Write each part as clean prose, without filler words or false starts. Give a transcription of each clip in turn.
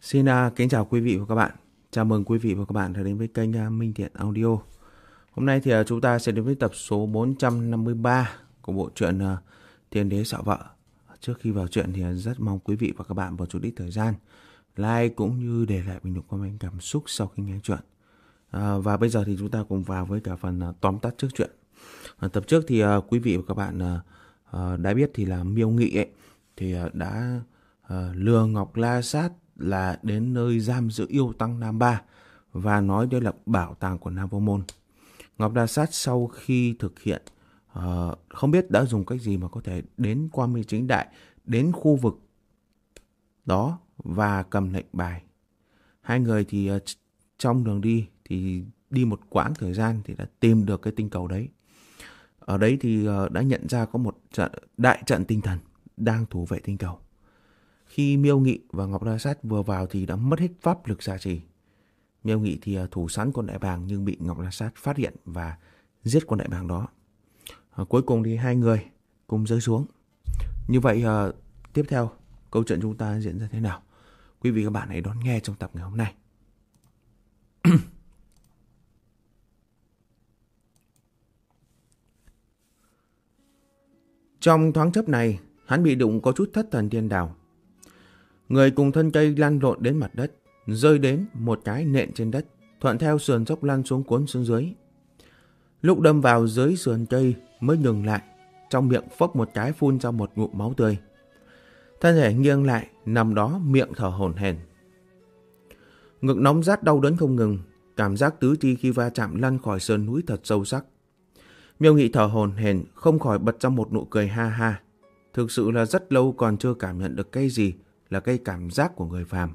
Xin kính chào quý vị và các bạn. Chào mừng quý vị và các bạn đã đến với kênh Minh Thiện Audio. Hôm nay thì chúng ta sẽ đến với tập số 453 của bộ truyện Tiên Đế Sợ Vợ. Trước khi vào truyện thì rất mong quý vị và các bạn một chút ít thời gian like cũng như để lại bình luận comment cảm xúc sau khi nghe truyện. Và bây giờ thì chúng ta cùng vào với cả phần tóm tắt trước truyện. Tập trước thì quý vị và các bạn đã biết thì là Miêu Nghị ấy thì đã lừa Ngọc La Sát là đến nơi giam giữ yêu tăng Nam Ba và nói đây là bảo tàng của Nam Vô Môn. Ngọc La Sát sau khi thực hiện không biết đã dùng cách gì mà có thể đến Quang Minh Chính Đại, đến khu vực đó và cầm lệnh bài. Hai người thì trong đường đi thì đi một quãng thời gian thì đã tìm được cái tinh cầu đấy. Ở đấy thì đã nhận ra có một đại trận tinh thần đang thủ vệ tinh cầu. Khi Miêu Nghị và Ngọc La Sát vừa vào thì đã mất hết pháp lực gia trì. Miêu Nghị thì thủ sẵn con đại bàng nhưng bị Ngọc La Sát phát hiện và giết con đại bàng đó. Cuối cùng thì hai người cùng rơi xuống. Như vậy tiếp theo câu chuyện chúng ta diễn ra thế nào? Quý vị và các bạn hãy đón nghe trong tập ngày hôm nay. Trong thoáng chốc này, hắn bị đụng có chút thất thần điên đảo. Người cùng thân cây lăn lộn đến mặt đất, rơi đến một cái nện trên đất, thuận theo sườn dốc lăn xuống cuốn xuống dưới. Lúc đâm vào dưới sườn cây mới ngừng lại, trong miệng phốc một cái phun ra một ngụm máu tươi. Thân thể nghiêng lại, nằm đó miệng thở hổn hển. Ngực nóng rát đau đớn không ngừng, cảm giác tứ chi khi va chạm lăn khỏi sườn núi thật sâu sắc. Miêu Nghị thở hổn hển, không khỏi bật ra một nụ cười ha ha. Thực sự là rất lâu còn chưa cảm nhận được cái gì là cái cảm giác của người phàm.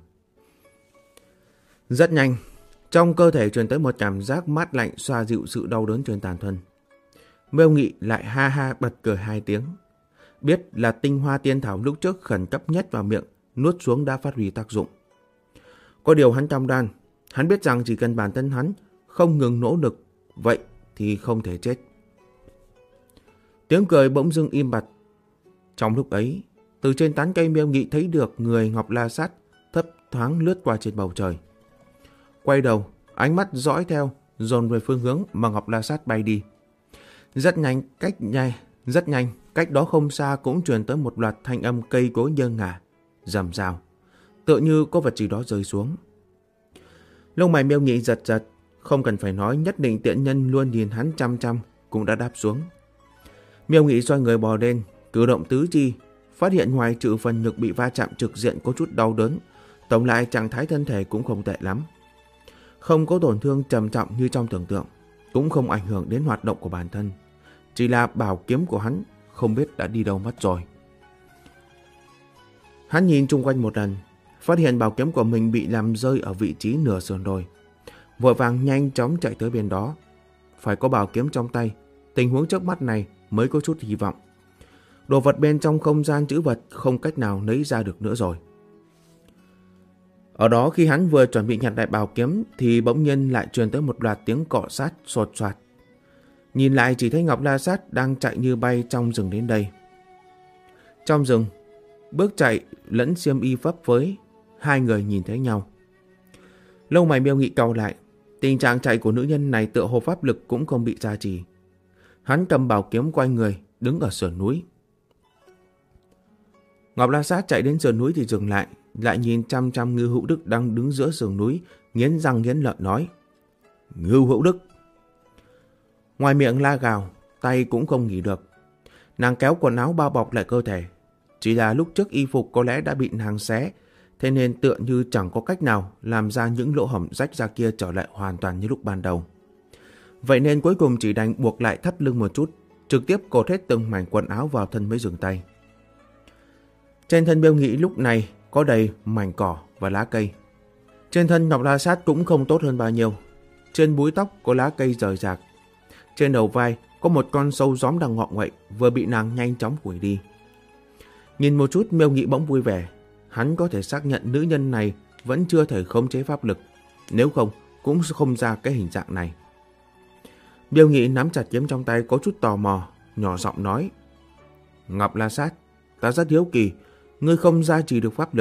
Rất nhanh, trong cơ thể truyền tới một cảm giác mát lạnh xoa dịu sự đau đớn trên toàn thân. Miêu Nghị lại ha ha bật cười hai tiếng. Biết là tinh hoa tiên thảo lúc trước khẩn cấp nhất vào miệng, nuốt xuống đã phát huy tác dụng. Có điều hắn cam đoan, hắn biết rằng chỉ cần bản thân hắn không ngừng nỗ lực, vậy thì không thể chết. Tiếng cười bỗng dưng im bặt. Trong lúc ấy, từ trên tán cây Miêu Nghị thấy được người Ngọc La Sát thấp thoáng lướt qua trên bầu trời. Quay đầu, ánh mắt dõi theo, dồn về phương hướng mà Ngọc La Sát bay đi. Rất nhanh, cách đó không xa cũng truyền tới một loạt thanh âm cây cối nhơ ngả, rầm rào, tựa như có vật gì đó rơi xuống. Lông mày Miêu Nghị giật giật, không cần phải nói, nhất định tiện nhân luôn nhìn hắn chăm chăm cũng đã đáp xuống. Miêu Nghị xoay người bò lên, cử động tứ chi, phát hiện ngoài trừ phần ngực bị va chạm trực diện có chút đau đớn, tổng lại trạng thái thân thể cũng không tệ lắm. Không có tổn thương trầm trọng như trong tưởng tượng, cũng không ảnh hưởng đến hoạt động của bản thân. Chỉ là bảo kiếm của hắn không biết đã đi đâu mất rồi. Hắn nhìn chung quanh một lần, phát hiện bảo kiếm của mình bị làm rơi ở vị trí nửa sườn đồi. Vội vàng nhanh chóng chạy tới bên đó. Phải có bảo kiếm trong tay, tình huống trước mắt này mới có chút hy vọng. Đồ vật bên trong không gian trữ vật không cách nào lấy ra được nữa rồi. Ở đó khi hắn vừa chuẩn bị nhặt lại bảo kiếm thì bỗng nhiên lại truyền tới một loạt tiếng cọ sát sột soạt. Nhìn lại chỉ thấy Ngọc La Sát đang chạy như bay trong rừng đến đây. Trong rừng, bước chạy lẫn xiêm y phấp phới, hai người nhìn thấy nhau. Lông mày Miêu Nghị cau lại, tình trạng chạy của nữ nhân này tựa hồ pháp lực cũng không bị gia trì. Hắn cầm bảo kiếm quay người, đứng ở sườn núi. Ngọc La Sát chạy đến sườn núi thì dừng lại, lại nhìn chăm chăm Ngưu Hữu Đức đang đứng giữa sườn núi, nghiến răng nghiến lợi nói: Ngưu Hữu Đức! Ngoài miệng la gào, tay cũng không nghỉ được. Nàng kéo quần áo bao bọc lại cơ thể. Chỉ là lúc trước y phục có lẽ đã bị nàng xé, thế nên tựa như chẳng có cách nào làm ra những lỗ hổng rách ra kia trở lại hoàn toàn như lúc ban đầu. Vậy nên cuối cùng chỉ đành buộc lại thắt lưng một chút, trực tiếp cột hết từng mảnh quần áo vào thân mới dừng tay. Trên thân Miêu Nghị lúc này có đầy mảnh cỏ và lá cây. Trên thân Ngọc La Sát cũng không tốt hơn bao nhiêu. Trên búi tóc có lá cây rời rạc. Trên đầu vai có một con sâu gióm đang ngọ nguậy, vừa bị nàng nhanh chóng hủy đi. Nhìn một chút Miêu Nghị bỗng vui vẻ. Hắn có thể xác nhận nữ nhân này vẫn chưa thể khống chế pháp lực, nếu không cũng không ra cái hình dạng này. Miêu Nghị nắm chặt kiếm trong tay có chút tò mò, nhỏ giọng nói: Ngọc La Sát, ta rất hiếu kỳ, ngươi không gia trì được pháp lực,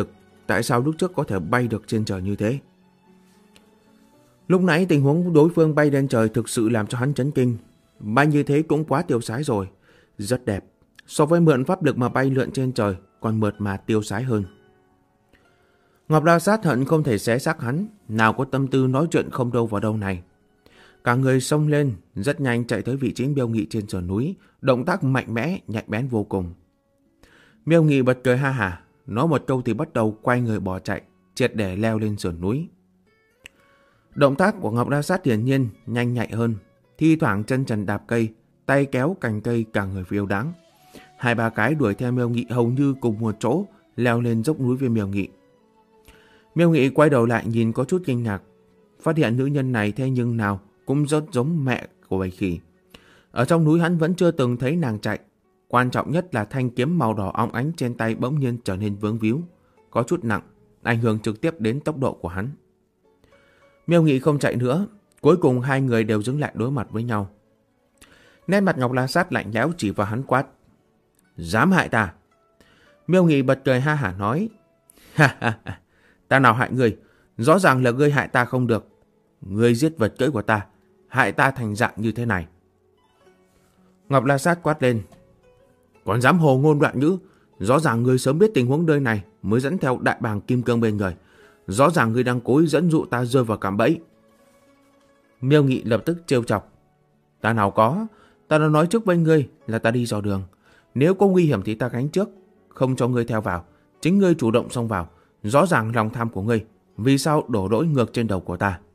tại sao lúc trước có thể bay được trên trời như thế. Lúc nãy tình huống đối phương bay lên trời thực sự làm cho hắn chấn kinh. Bay như thế cũng quá tiêu sái rồi. Rất đẹp. So với mượn pháp lực mà bay lượn trên trời còn mượt mà tiêu sái hơn. Ngọc La Sát hận không thể xé xác hắn, nào có tâm tư nói chuyện không đâu vào đâu này. Cả người xông lên, rất nhanh chạy tới vị trí Miêu Nghị trên sườn núi, động tác mạnh mẽ, nhạy bén vô cùng. Miêu Nghị bật cười ha hả, nói một câu thì bắt đầu quay người bỏ chạy, triệt để leo lên sườn núi. Động tác của Ngọc La Sát hiển nhiên nhanh nhạy hơn, thi thoảng chân trần đạp cây, tay kéo cành cây, cả người phiêu đáng. 2-3 cái đuổi theo Miêu Nghị hầu như cùng một chỗ, leo lên dốc núi với Miêu Nghị. Miêu Nghị quay đầu lại nhìn có chút kinh ngạc, phát hiện nữ nhân này thế nhưng nào cũng rất giống mẹ của bầy khỉ. Ở trong núi hắn vẫn chưa từng thấy nàng chạy. Quan trọng nhất là thanh kiếm màu đỏ óng ánh trên tay bỗng nhiên trở nên vướng víu, có chút nặng, ảnh hưởng trực tiếp đến tốc độ của hắn. Miêu Nghị không chạy nữa, cuối cùng hai người đều dừng lại đối mặt với nhau. Nét mặt Ngọc La Sát lạnh lẽo chỉ vào hắn quát: dám hại ta? Miêu Nghị bật cười ha hả nói: ha ha ha, ta nào hại ngươi, rõ ràng là ngươi hại ta không được. Ngươi giết vật cưỡi của ta, hại ta thành dạng như thế này. Ngọc La Sát quát lên: còn dám hồ ngôn loạn ngữ, rõ ràng ngươi sớm biết tình huống nơi này mới dẫn theo đại bàng kim cương bên người. Rõ ràng ngươi đang cố ý dẫn dụ ta rơi vào cạm bẫy. Miêu Nghị lập tức trêu chọc: ta nào có, ta đã nói trước với ngươi là ta đi dò đường. Nếu có nguy hiểm thì ta gánh trước, không cho ngươi theo vào. Chính ngươi chủ động xông vào, rõ ràng lòng tham của ngươi, vì sao đổ lỗi ngược trên đầu của ta?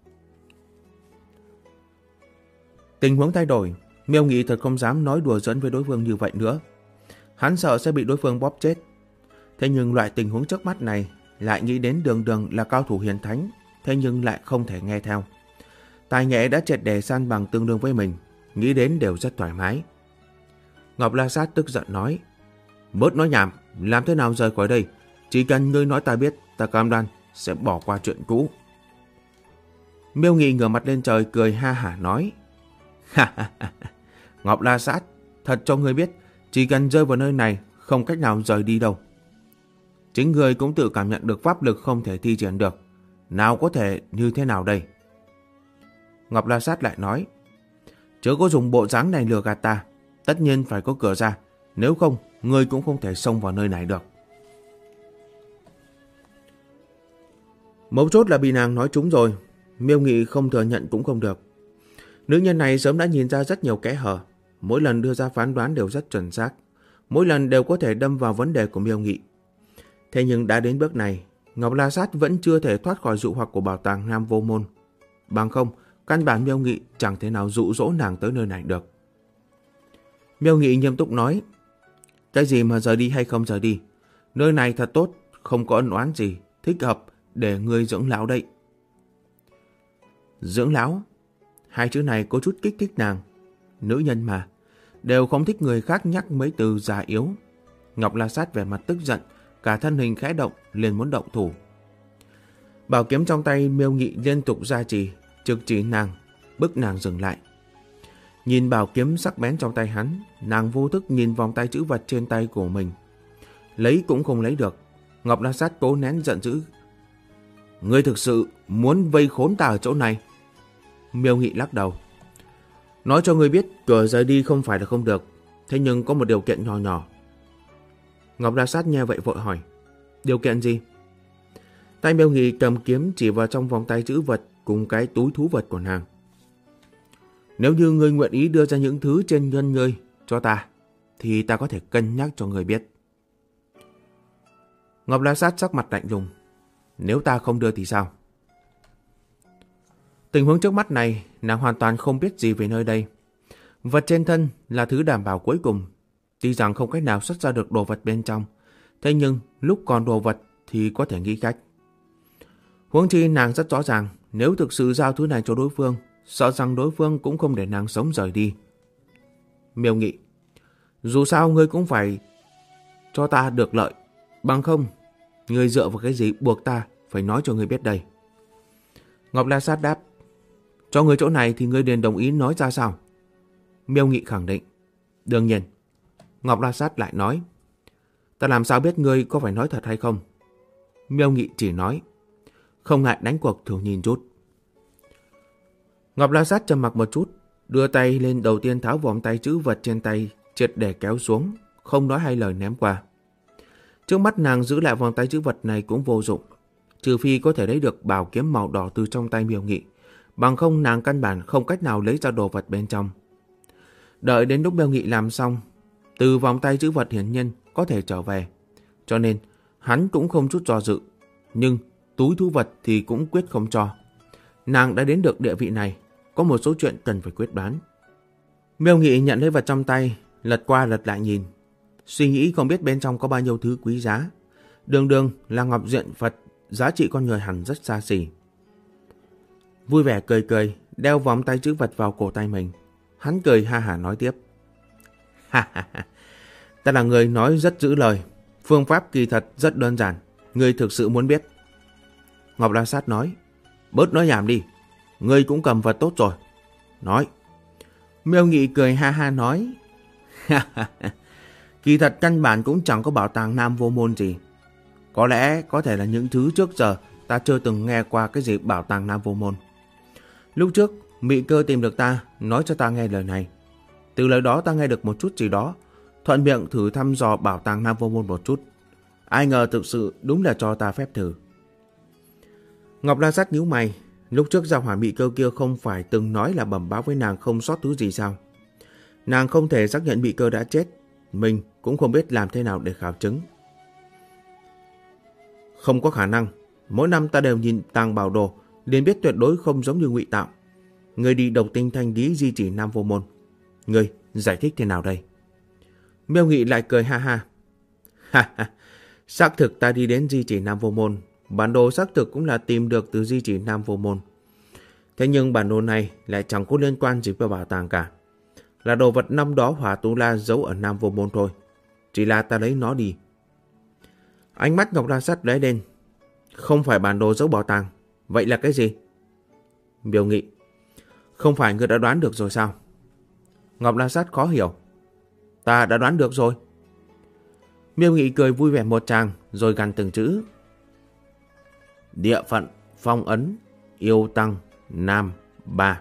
Tình huống thay đổi, Miêu Nghị thật không dám nói đùa giỡn với đối phương như vậy nữa. Hắn sợ sẽ bị đối phương bóp chết. Thế nhưng loại tình huống trước mắt này lại nghĩ đến Đường Đường là cao thủ hiền thánh, thế nhưng lại không thể nghe theo. Tài nghệ đã triệt để san bằng tương đương với mình, nghĩ đến đều rất thoải mái. Ngọc La Sát tức giận nói: bớt nói nhảm, làm thế nào rời khỏi đây? Chỉ cần ngươi nói ta biết, ta cam đoan sẽ bỏ qua chuyện cũ. Miêu Nghị ngửa mặt lên trời cười ha hả nói: ha ha ha, Ngọc La Sát, thật cho ngươi biết, chỉ cần rơi vào nơi này không cách nào rời đi đâu. Chính ngươi cũng tự cảm nhận được pháp lực không thể thi triển được, nào có thể như thế nào đây? Ngọc La Sát lại nói: chớ có dùng bộ dáng này lừa gạt ta, tất nhiên phải có cửa ra, nếu không ngươi cũng không thể xông vào nơi này được. Mấu chốt là bị nàng nói trúng rồi, Miêu Nghị không thừa nhận cũng không được. Nữ nhân này sớm đã nhìn ra rất nhiều kẽ hở, mỗi lần đưa ra phán đoán đều rất chuẩn xác, mỗi lần đều có thể đâm vào vấn đề của Miêu Nghị. Thế nhưng đã đến bước này, Ngọc La Sát vẫn chưa thể thoát khỏi dụ hoặc của bảo tàng Nam Vô Môn. Bằng không, căn bản Miêu Nghị chẳng thể nào dụ dỗ nàng tới nơi này được. Miêu Nghị nghiêm túc nói: cái gì mà rời đi hay không rời đi, nơi này thật tốt, không có ân oán gì, thích hợp để ngươi dưỡng lão đây. Dưỡng lão, hai chữ này có chút kích thích nàng. Nữ nhân mà, đều không thích người khác nhắc mấy từ già yếu. Ngọc La Sát vẻ mặt tức giận, cả thân hình khẽ động, liền muốn động thủ. Bảo kiếm trong tay Miêu Nghị liên tục gia trì, trực chỉ nàng, bức nàng dừng lại. Nhìn bảo kiếm sắc bén trong tay hắn, nàng vô thức nhìn vòng tay chữ vật trên tay của mình. Lấy cũng không lấy được. Ngọc La Sát cố nén giận dữ: ngươi thực sự muốn vây khốn ta ở chỗ này? Miêu Nghị lắc đầu: nói cho ngươi biết, cửa rời đi không phải là không được, thế nhưng có một điều kiện nhỏ nhỏ. Ngọc La Sát nghe vậy vội hỏi: điều kiện gì? Tay Miêu Nghị cầm kiếm chỉ vào trong vòng tay chữ vật cùng cái túi thú vật của nàng. Nếu như ngươi nguyện ý đưa ra những thứ trên nhân ngươi cho ta, thì ta có thể cân nhắc cho ngươi biết. Ngọc La Sát sắc mặt lạnh lùng: nếu ta không đưa thì sao? Tình huống trước mắt này, nàng hoàn toàn không biết gì về nơi đây. Vật trên thân là thứ đảm bảo cuối cùng. Tuy rằng không cách nào xuất ra được đồ vật bên trong, thế nhưng lúc còn đồ vật thì có thể nghĩ cách. Huống chi nàng rất rõ ràng, nếu thực sự giao thứ này cho đối phương, sợ rằng đối phương cũng không để nàng sống rời đi. Miêu Nghị: dù sao ngươi cũng phải cho ta được lợi, bằng không ngươi dựa vào cái gì buộc ta phải nói cho ngươi biết đây? Ngọc La Sát đáp: cho ngươi chỗ này thì ngươi liền đồng ý nói ra sao? Miêu Nghị khẳng định: đương nhiên. Ngọc La Sát lại nói: ta làm sao biết ngươi có phải nói thật hay không? Miêu Nghị chỉ nói, không ngại đánh cuộc thử nhìn chút. Ngọc La Sát trầm mặc một chút, đưa tay lên đầu tiên tháo vòng tay chữ vật trên tay, triệt để kéo xuống, không nói hai lời ném qua. Trước mắt nàng giữ lại vòng tay chữ vật này cũng vô dụng, trừ phi có thể lấy được bảo kiếm màu đỏ từ trong tay Miêu Nghị, bằng không nàng căn bản không cách nào lấy ra đồ vật bên trong. Đợi đến lúc Miêu Nghị làm xong, từ vòng tay chữ vật hiển nhiên có thể trở về, cho nên hắn cũng không chút do dự, nhưng túi thú vật thì cũng quyết không cho. Nàng đã đến được địa vị này, có một số chuyện cần phải quyết đoán. Miêu Nghị nhận lấy vật trong tay, lật qua lật lại nhìn, suy nghĩ không biết bên trong có bao nhiêu thứ quý giá. Đường đường là ngọc diện Phật, giá trị con người hẳn rất xa xỉ. Vui vẻ cười cười, đeo vòng tay chữ vật vào cổ tay mình. Hắn cười ha hả nói tiếp. Ha ha ha, ta là người nói rất giữ lời, phương pháp kỳ thật rất đơn giản, ngươi thực sự muốn biết? Ngọc La Sát nói. Bớt nói nhảm đi, ngươi cũng cầm vật tốt rồi. Nói. Miêu Nghị cười ha ha nói. Kỳ thật căn bản cũng chẳng có bảo tàng Nam Vô Môn gì. Có lẽ có thể là những thứ trước giờ ta chưa từng nghe qua cái gì bảo tàng Nam Vô Môn. Lúc trước Mị Cơ tìm được ta, nói cho ta nghe lời này. Từ lời đó ta nghe được một chút gì đó, thuận miệng thử thăm dò bảo tàng Nam Vô Môn một chút. Ai ngờ thực sự đúng là cho ta phép thử. Ngọc La Sát nhíu mày, lúc trước gia hỏa Mị Cơ kia không phải từng nói là bẩm báo với nàng không sót thứ gì sao? Nàng không thể xác nhận Mị Cơ đã chết, mình cũng không biết làm thế nào để khảo chứng. Không có khả năng, mỗi năm ta đều nhìn tàng bảo đồ, liền biết tuyệt đối không giống như ngụy tạo. Người đi độc tinh thanh lý di chỉ Nam Vô Môn, người giải thích thế nào đây? Miêu Nghị lại cười ha ha. Ha ha, xác thực ta đi đến di chỉ Nam Vô Môn, bản đồ xác thực cũng là tìm được từ di chỉ Nam Vô Môn. Thế nhưng bản đồ này lại chẳng có liên quan gì với bảo tàng cả, là đồ vật năm đó Hỏa Tu La giấu ở Nam Vô Môn thôi, chỉ là ta lấy nó đi. Ánh mắt Ngọc La Sát lóe lên. Không phải bản đồ giấu bảo tàng, vậy là cái gì? Miêu Nghị. Không phải ngươi đã đoán được rồi sao? Ngọc La Sát khó hiểu. Ta đã đoán được rồi. Miêu Nghị cười vui vẻ một tràng, rồi gằn từng chữ. Địa phận, phong ấn, yêu tăng, nam, ba.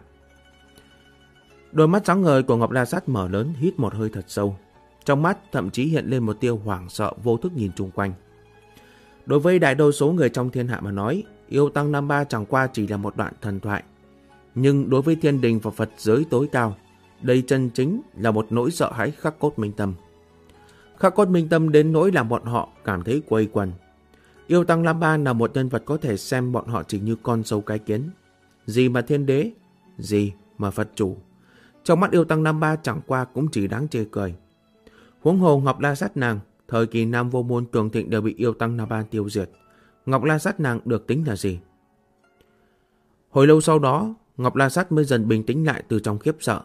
Đôi mắt sáng ngời của Ngọc La Sát mở lớn, hít một hơi thật sâu. Trong mắt thậm chí hiện lên một tia hoảng sợ vô thức nhìn chung quanh. Đối với đại đa số người trong thiên hạ mà nói, yêu tăng năm ba chẳng qua chỉ là một đoạn thần thoại. Nhưng đối với thiên đình và Phật giới tối cao, đây chân chính là một nỗi sợ hãi khắc cốt minh tâm. Khắc cốt minh tâm đến nỗi làm bọn họ cảm thấy quây quần. Yêu tăng Lam Ba là một nhân vật có thể xem bọn họ chỉ như con sâu cái kiến. Gì mà thiên đế, gì mà Phật chủ. Trong mắt yêu tăng Lam Ba chẳng qua cũng chỉ đáng chê cười. Huống hồ Ngọc La Sát nàng, thời kỳ Nam Vô Môn cường thịnh đều bị yêu tăng Lam Ba tiêu diệt. Ngọc La Sát nàng được tính là gì? Hồi lâu sau đó, Ngọc La Sát mới dần bình tĩnh lại từ trong khiếp sợ.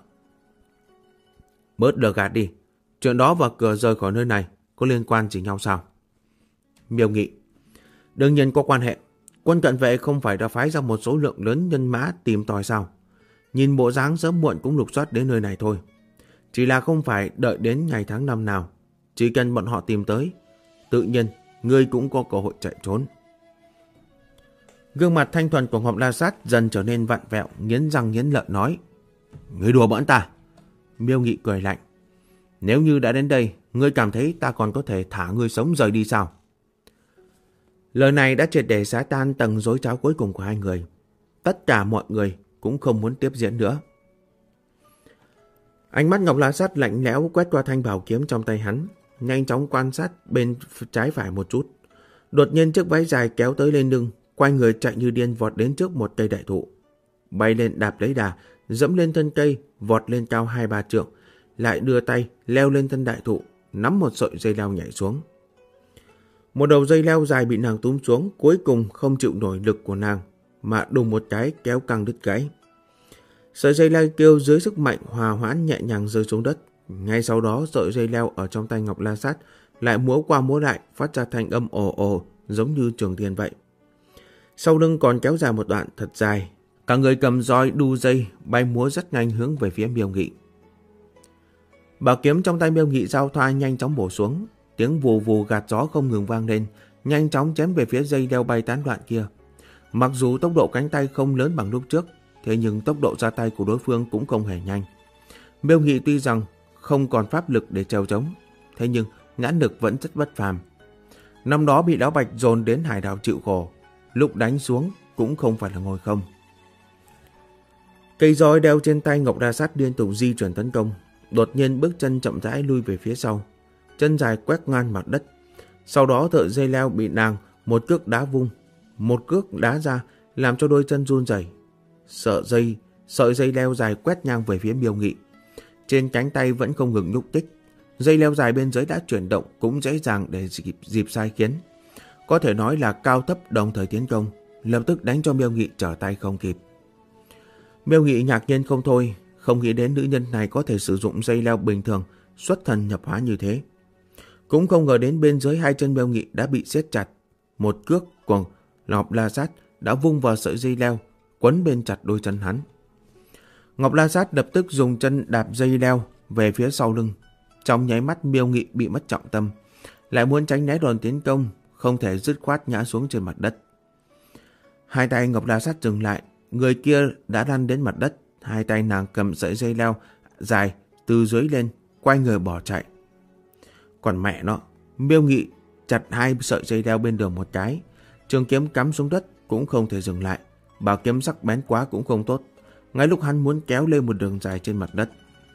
Bớt đờ gạt đi, chuyện đó và cửa rời khỏi nơi này có liên quan gì nhau sao? Miêu Nghị. Đương nhiên có quan hệ. Quân cận vệ không phải đã phái ra một số lượng lớn nhân mã tìm tòi sao? Nhìn bộ dáng sớm muộn cũng lục soát đến nơi này thôi. Chỉ là không phải đợi đến ngày tháng năm nào. Chỉ cần bọn họ tìm tới, tự nhiên ngươi cũng có cơ hội chạy trốn. Gương mặt thanh thuần của Ngọc La Sát dần trở nên vặn vẹo, nghiến răng nghiến lợi nói. Ngươi đùa bỡn ta. Miêu Nghị cười lạnh. Nếu như đã đến đây, ngươi cảm thấy ta còn có thể thả ngươi sống rời đi sao? Lời này đã triệt để xóa tan tầng rối tráo cuối cùng của hai người. Tất cả mọi người cũng không muốn tiếp diễn nữa. Ánh mắt Ngọc La Sát lạnh lẽo quét qua thanh bảo kiếm trong tay hắn, nhanh chóng quan sát bên trái phải một chút. Đột nhiên chiếc váy dài kéo tới lên lưng, quay người chạy như điên vọt đến trước một cây đại thụ. Bay lên đạp lấy đà, dẫm lên thân cây, vọt lên cao 2-3 trượng, lại đưa tay leo lên thân đại thụ, nắm một sợi dây leo nhảy xuống. Một đầu dây leo dài bị nàng túm xuống, cuối cùng không chịu nổi lực của nàng, mà đùng một cái kéo căng đứt gãy. Sợi dây leo kêu dưới sức mạnh hòa hoãn nhẹ nhàng rơi xuống đất. Ngay sau đó sợi dây leo ở trong tay Ngọc La Sát lại múa qua múa lại, phát ra thanh âm ồ ồ giống như trường thiên vậy. Sau lưng còn kéo dài một đoạn thật dài. Cả người cầm roi đu dây bay múa rất nhanh hướng về phía Miêu Nghị. Bảo kiếm trong tay Miêu Nghị giao thoa nhanh chóng bổ xuống, tiếng vù vù gạt gió không ngừng vang lên, nhanh chóng chém về phía dây leo bay tán loạn kia. Mặc dù tốc độ cánh tay không lớn bằng lúc trước, thế nhưng tốc độ ra tay của đối phương cũng không hề nhanh. Miêu Nghị tuy rằng không còn pháp lực để trèo trống, thế nhưng nhãn lực vẫn rất bất phàm. Năm đó bị Lão Bạch dồn đến hải đảo chịu khổ, lúc đánh xuống cũng không phải là ngồi không. Cây roi đeo trên tay Ngọc La Sát liên tục di chuyển tấn công, đột nhiên bước chân chậm rãi lui về phía sau, chân dài quét ngang mặt đất. Sau đó thợ dây leo bị nàng một cước đá vung, một cước đá ra làm cho đôi chân run rẩy. Sợi dây leo dài quét ngang về phía Miêu Nghị. Trên cánh tay vẫn không ngừng nhúc nhích, dây leo dài bên dưới đã chuyển động cũng dễ dàng để dịp sai khiến. Có thể nói là cao thấp đồng thời tiến công, lập tức đánh cho Miêu Nghị trở tay không kịp. Miêu Nghị ngạc nhiên không thôi, không nghĩ đến nữ nhân này có thể sử dụng dây leo bình thường xuất thần nhập hóa như thế. Cũng không ngờ đến bên dưới hai chân Miêu Nghị đã bị siết chặt. Một cước của Ngọc La Sát đã vung vào sợi dây leo, quấn bên chặt đôi chân hắn. Ngọc La Sát lập tức dùng chân đạp dây leo về phía sau lưng. Trong nháy mắt Miêu Nghị bị mất trọng tâm, lại muốn tránh né đòn tiến công, không thể dứt khoát ngã xuống trên mặt đất. Hai tay Ngọc La Sát dừng lại, người kia đã lăn đến mặt đất. Hai tay nàng cầm sợi dây leo dài từ dưới lên, quay người bỏ chạy. Còn mẹ nó, Miêu Nghị chặt hai sợi dây leo bên đường một cái, trường kiếm cắm xuống đất cũng không thể dừng lại, bảo kiếm sắc bén quá cũng không tốt. Ngay lúc hắn muốn kéo lên một đường dài trên mặt đất,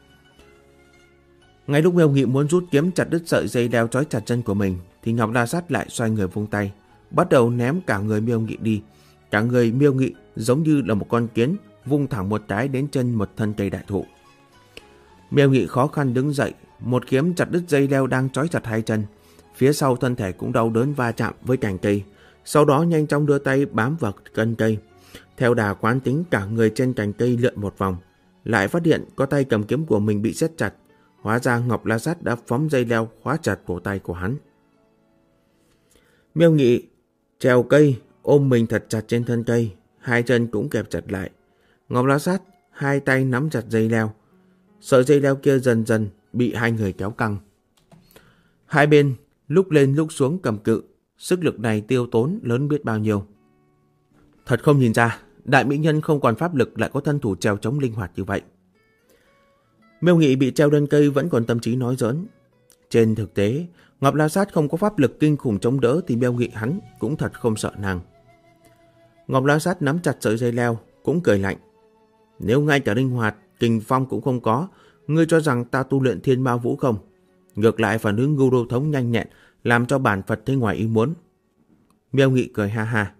ngay lúc Miêu Nghị muốn rút kiếm chặt đứt sợi dây leo trói chặt chân của mình, thì Ngọc La Sát lại xoay người vung tay, bắt đầu ném cả người Miêu Nghị đi. Cả người Miêu Nghị giống như là một con kiến, vung thẳng một cái đến chân một thân cây đại thụ. Miêu Nghị khó khăn đứng dậy, một kiếm chặt đứt dây leo đang trói chặt hai chân. Phía sau thân thể cũng đau đớn va chạm với cành cây, sau đó nhanh chóng đưa tay bám vào thân cây. Theo đà quán tính, cả người trên cành cây lượn một vòng, lại phát hiện có tay cầm kiếm của mình bị siết chặt. Hóa ra Ngọc La Sát đã phóng dây leo khóa chặt cổ tay của hắn. Miêu Nghị trèo cây, ôm mình thật chặt trên thân cây, hai chân cũng kẹp chặt lại. Ngọc La Sát hai tay nắm chặt dây leo, sợi dây leo kia dần dần bị hai người kéo căng. Hai bên lúc lên lúc xuống cầm cự, sức lực này tiêu tốn lớn biết bao nhiêu. Thật không nhìn ra, đại mỹ nhân không còn pháp lực lại có thân thủ trèo trống linh hoạt như vậy. Miêu Nghị bị treo lên cây vẫn còn tâm trí nói giỡn. Trên thực tế, Ngọc La Sát không có pháp lực kinh khủng chống đỡ thì Miêu Nghị hắn cũng thật không sợ nàng. Ngọc La Sát nắm chặt sợi dây leo, cũng cười lạnh. Nếu ngay cả linh hoạt, kình phong cũng không có, ngươi cho rằng ta tu luyện Thiên Ma Vũ không? Ngược lại phản ứng Ngưu Đô Thống nhanh nhẹn, làm cho bản Phật thấy ngoài ý muốn. Miêu Nghị cười ha ha.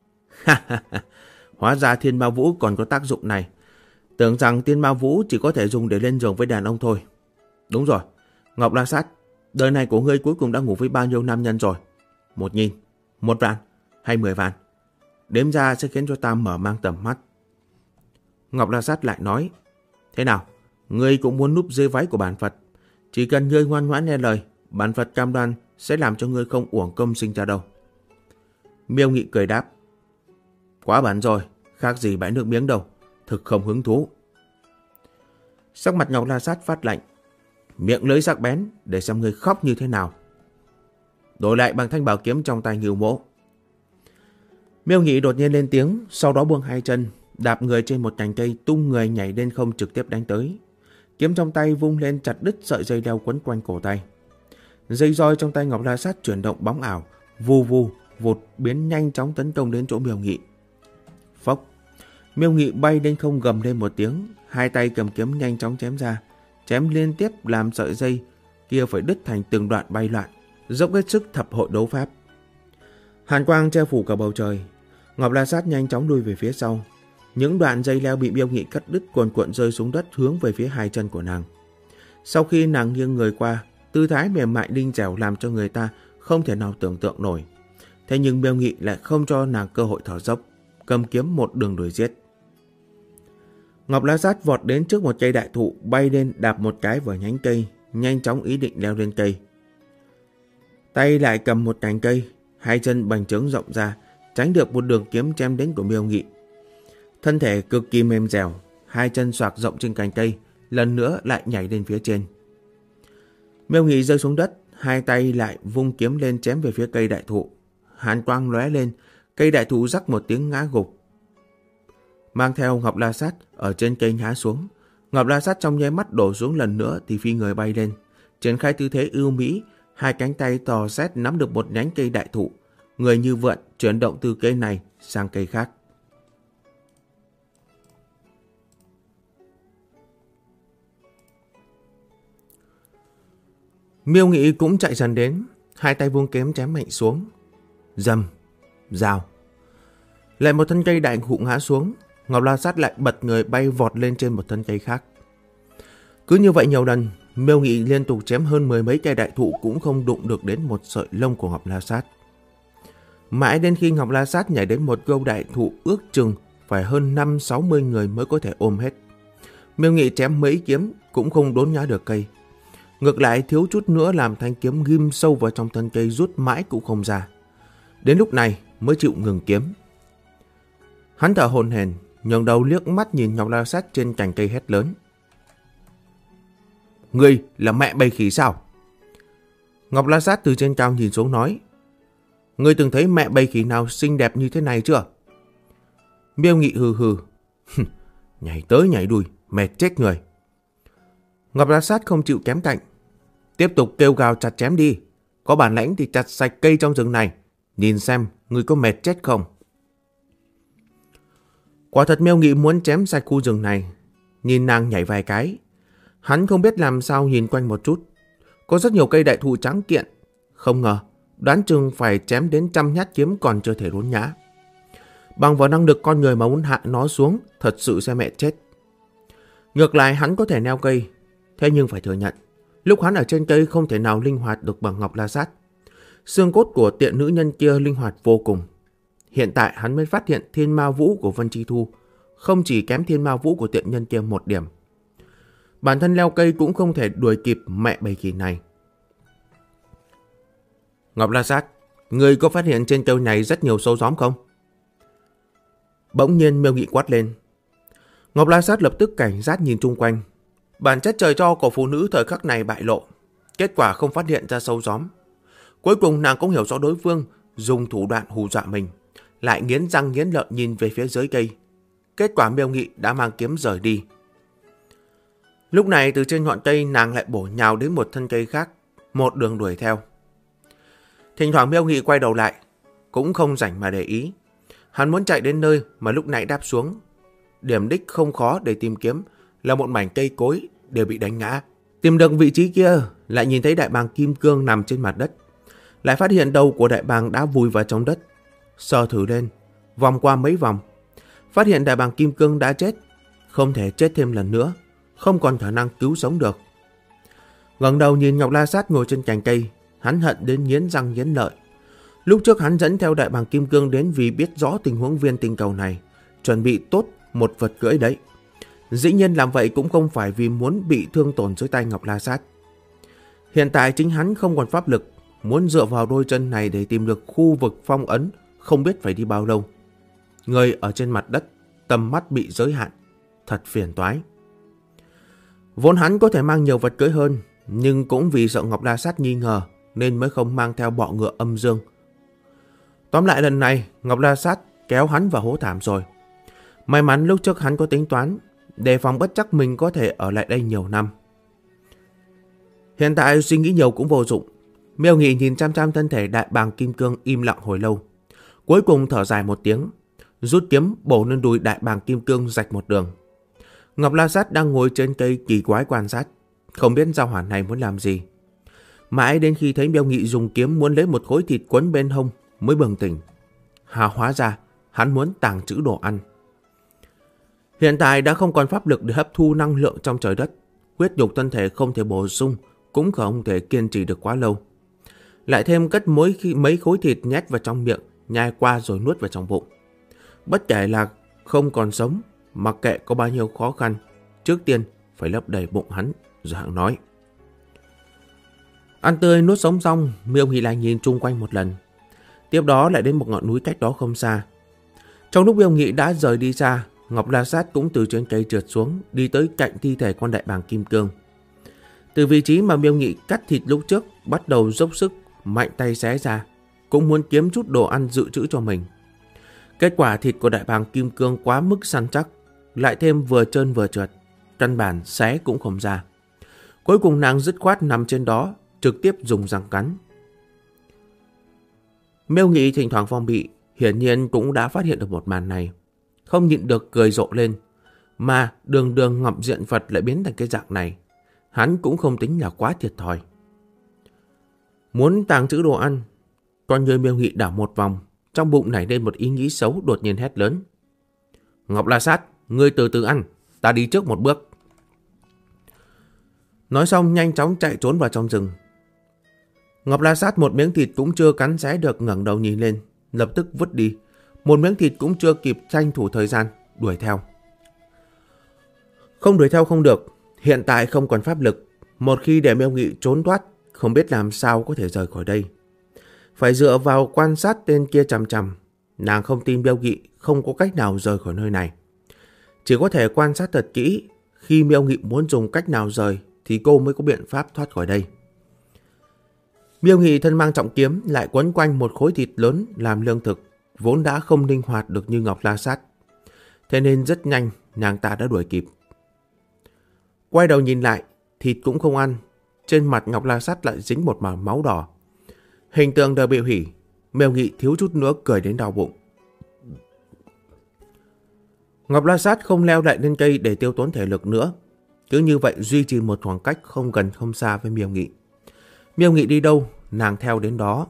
Hóa ra Thiên Ma Vũ còn có tác dụng này. Tưởng rằng Thiên Ma Vũ chỉ có thể dùng để lên giường với đàn ông thôi. Đúng rồi, Ngọc La Sát, đời này của ngươi cuối cùng đã ngủ với bao nhiêu nam nhân rồi? 1.000, 1 vạn hay 10 vạn? Đếm ra sẽ khiến cho ta mở mang tầm mắt. Ngọc La Sát lại nói, thế nào, ngươi cũng muốn núp dưới váy của bản Phật? Chỉ cần ngươi ngoan ngoãn nghe lời, bản Phật cam đoan sẽ làm cho ngươi không uổng công sinh ra đâu. Miêu Nghị cười đáp, quá bẩn rồi, khác gì bãi nước miếng đâu, thực không hứng thú. Sắc mặt Ngọc La Sát phát lạnh, miệng lưỡi sắc bén, để xem ngươi khóc như thế nào. Đổi lại bằng thanh bảo kiếm trong tay Ngưu Mỗ. Miêu Nghị đột nhiên lên tiếng, sau đó buông hai chân, đạp người trên một cành cây, tung người nhảy lên không trực tiếp đánh tới. Kiếm trong tay vung lên chặt đứt sợi dây leo quấn quanh cổ tay. Dây roi trong tay Ngọc La Sát chuyển động bóng ảo, vù vù vụt biến nhanh chóng tấn công đến chỗ Miêu Nghị. Phốc, Miêu Nghị bay lên không gầm lên một tiếng, hai tay cầm kiếm nhanh chóng chém ra, chém liên tiếp làm sợi dây kia phải đứt thành từng đoạn bay loạn, dốc hết sức thập hội đấu pháp. Hàn quang che phủ cả bầu trời, Ngọc La Sát nhanh chóng lui về phía sau. Những đoạn dây leo bị Miêu Nghị cắt đứt cuồn cuộn rơi xuống đất hướng về phía hai chân của nàng. Sau khi nàng nghiêng người qua, tư thái mềm mại linh dẻo làm cho người ta không thể nào tưởng tượng nổi. Thế nhưng Miêu Nghị lại không cho nàng cơ hội thở dốc, cầm kiếm một đường đuổi giết. Ngọc La Sát vọt đến trước một cây đại thụ, bay lên đạp một cái vào nhánh cây, nhanh chóng ý định leo lên cây. Tay lại cầm một cành cây, hai chân bành trướng rộng ra, tránh được một đường kiếm chém đến của Miêu Nghị. Thân thể cực kỳ mềm dẻo, hai chân xoạc rộng trên cành cây, lần nữa lại nhảy lên phía trên. Miêu Nghị rơi xuống đất, hai tay lại vung kiếm lên chém về phía cây đại thụ. hàn quang lóe lên, cây đại thụ rắc một tiếng ngã gục. Mang theo Ngọc La Sát ở trên cây ngã xuống. Ngọc La Sát trong nháy mắt đổ xuống lần nữa thì phi người bay lên, triển khai tư thế ưu mỹ, hai cánh tay to xét nắm được một nhánh cây đại thụ, người như vượn chuyển động từ cây này sang cây khác. Miêu Nghị cũng chạy dần đến, hai tay vung kiếm chém mạnh xuống. Rầm, rào. Lại một thân cây đại thụ ngã xuống, Ngọc La Sát lại bật người bay vọt lên trên một thân cây khác. Cứ như vậy nhiều lần, Miêu Nghị liên tục chém hơn 10 mấy cây đại thụ cũng không đụng được đến một sợi lông của Ngọc La Sát. Mãi đến khi Ngọc La Sát nhảy đến một gốc đại thụ ước chừng phải hơn 5-60 người mới có thể ôm hết. Miêu Nghị chém mấy kiếm cũng không đốn ngã được cây. Ngược lại thiếu chút nữa làm thanh kiếm ghim sâu vào trong thân cây rút mãi cũng không ra. Đến lúc này mới chịu ngừng kiếm. Hắn thở hổn hển, nhường đầu liếc mắt nhìn Ngọc La Sát trên cành cây hét lớn. Ngươi là mẹ bầy khỉ sao? Ngọc La Sát từ trên cao nhìn xuống nói. Ngươi từng thấy mẹ bầy khỉ nào xinh đẹp như thế này chưa? Miêu Nghị hừ hừ. Nhảy tới nhảy đùi, mệt chết người. Ngọc La Sát không chịu kém cạnh. Tiếp tục kêu gào chặt chém đi. Có bản lãnh thì chặt sạch cây trong rừng này. Nhìn xem ngươi có mệt chết không? Quả thật Miêu Nghị muốn chém sạch khu rừng này. Nhìn nàng nhảy vài cái, hắn không biết làm sao nhìn quanh một chút. Có rất nhiều cây đại thụ trắng kiện. Không ngờ, đoán chừng phải chém đến 100 nhát kiếm còn chưa thể đốn ngã. Bằng vào năng lực con người mà muốn hạ nó xuống, thật sự sẽ mẹ chết. Ngược lại hắn có thể leo cây, thế nhưng phải thừa nhận, lúc hắn ở trên cây không thể nào linh hoạt được bằng Ngọc La Sát. Xương cốt của tiện nữ nhân kia linh hoạt vô cùng. Hiện tại hắn mới phát hiện thiên ma vũ của Vân Chi Thu không chỉ kém thiên ma vũ của tiện nhân kia một điểm. Bản thân leo cây cũng không thể đuổi kịp mẹ bầy khỉ này. Ngọc La Sát, ngươi có phát hiện trên cây này rất nhiều sâu gióm không? Bỗng nhiên Miêu Nghị quát lên. Ngọc La Sát lập tức cảnh giác nhìn chung quanh. Bản chất trời cho của phụ nữ thời khắc này bại lộ. Kết quả không phát hiện ra sâu gióm. Cuối cùng nàng cũng hiểu rõ đối phương dùng thủ đoạn hù dọa mình, lại nghiến răng nghiến lợi nhìn về phía dưới cây. Kết quả Miêu Nghị đã mang kiếm rời đi. Lúc này từ trên ngọn cây nàng lại bổ nhào đến một thân cây khác, một đường đuổi theo. Thỉnh thoảng Miêu Nghị quay đầu lại, cũng không rảnh mà để ý. Hắn muốn chạy đến nơi mà lúc nãy đáp xuống. Điểm đích không khó để tìm kiếm là một mảnh cây cối đều bị đánh ngã. Tìm được vị trí kia, lại nhìn thấy đại bàng kim cương nằm trên mặt đất. Lại phát hiện đầu của đại bàng đã vùi vào trong đất. Sờ thử lên, vòng qua mấy vòng, phát hiện đại bàng kim cương đã chết, không thể chết thêm lần nữa, không còn khả năng cứu sống được. Ngẩng đầu nhìn Ngọc La Sát ngồi trên cành cây, hắn hận đến nghiến răng nghiến lợi. Lúc trước hắn dẫn theo đại bàng kim cương đến vì biết rõ tình huống viên tinh cầu này, chuẩn bị tốt một vật cưỡi đấy. Dĩ nhiên làm vậy cũng không phải vì muốn bị thương tổn dưới tay Ngọc La Sát. Hiện tại chính hắn không còn pháp lực, muốn dựa vào đôi chân này để tìm được khu vực phong ấn, không biết phải đi bao lâu. Người ở trên mặt đất, tầm mắt bị giới hạn, thật phiền toái. Vốn hắn có thể mang nhiều vật cưỡi hơn, nhưng cũng vì sợ Ngọc La Sát nghi ngờ nên mới không mang theo bọ ngựa âm dương. Tóm lại lần này Ngọc La Sát kéo hắn vào hố thảm rồi. May mắn lúc trước hắn có tính toán, đề phòng bất chắc mình có thể ở lại đây nhiều năm. Hiện tại suy nghĩ nhiều cũng vô dụng. Miêu Nghị nhìn chăm chăm thân thể đại bàng kim cương im lặng hồi lâu. Cuối cùng thở dài một tiếng, rút kiếm bổ lên đùi đại bàng kim cương rạch một đường. Ngọc La Sát đang ngồi trên cây kỳ quái quan sát, không biết giao hỏa này muốn làm gì. Mãi đến khi thấy Miêu Nghị dùng kiếm muốn lấy một khối thịt quấn bên hông mới bừng tỉnh. Hóa ra hắn muốn tàng trữ đồ ăn. Hiện tại đã không còn pháp lực để hấp thu năng lượng trong trời đất, huyết nhục thân thể không thể bổ sung, cũng không thể kiên trì được quá lâu. Lại thêm cất mấy khối thịt nhét vào trong miệng, nhai qua rồi nuốt vào trong bụng. Bất kể là không còn sống, mặc kệ có bao nhiêu khó khăn, trước tiên phải lấp đầy bụng hắn, rồi hạng nói. Ăn tươi nuốt sống xong, Miêu Nghị lại nhìn chung quanh một lần. Tiếp đó lại đến một ngọn núi cách đó không xa. Trong lúc Miêu Nghị đã rời đi xa, Ngọc La Sát cũng từ trên cây trượt xuống, đi tới cạnh thi thể con đại bàng kim cương. Từ vị trí mà Miêu Nghị cắt thịt lúc trước, bắt đầu dốc sức mạnh tay xé ra. cũng muốn kiếm chút đồ ăn dự trữ cho mình. Kết quả thịt của đại bàng kim cương quá mức săn chắc, lại thêm vừa trơn vừa trượt, căn bản xé cũng không ra. Cuối cùng nàng dứt khoát nằm trên đó, trực tiếp dùng răng cắn. Miêu Nghị thỉnh thoảng phong bị, hiển nhiên cũng đã phát hiện được một màn này, không nhịn được cười rộ lên. Mà đường đường Ngọc Diện Phật lại biến thành cái dạng này, hắn cũng không tính là quá thiệt thòi. Muốn tàng trữ đồ ăn, con người Miêu Nghị đảo một vòng, trong bụng nảy lên một ý nghĩ xấu, đột nhiên hét lớn: Ngọc La Sát, ngươi từ từ ăn, ta đi trước một bước. Nói xong nhanh chóng chạy trốn vào trong rừng. Ngọc La Sát một miếng thịt cũng chưa cắn xé được, ngẩng đầu nhìn lên, lập tức vứt đi. Một miếng thịt cũng chưa kịp tranh thủ thời gian, đuổi theo. Không đuổi theo không được, hiện tại không còn pháp lực. Một khi để Miêu Nghị trốn thoát, không biết làm sao có thể rời khỏi đây. Phải dựa vào quan sát tên kia chằm chằm. Nàng không tin Miêu Nghị không có cách nào rời khỏi nơi này. Chỉ có thể quan sát thật kỹ, khi Miêu Nghị muốn dùng cách nào rời thì cô mới có biện pháp thoát khỏi đây. Miêu Nghị thân mang trọng kiếm, lại quấn quanh một khối thịt lớn làm lương thực, vốn đã không linh hoạt được như Ngọc La Sát. Thế nên rất nhanh nàng ta đã đuổi kịp. Quay đầu nhìn lại, thịt cũng không ăn, trên mặt Ngọc La Sát lại dính một mảng máu đỏ. Hình tượng đều bị hủy, Miêu Nghị thiếu chút nữa cười đến đau bụng. Ngọc La Sát không leo lại lên cây để tiêu tốn thể lực nữa, cứ như vậy duy trì một khoảng cách không gần không xa với Miêu Nghị. Miêu Nghị đi đâu, nàng theo đến đó.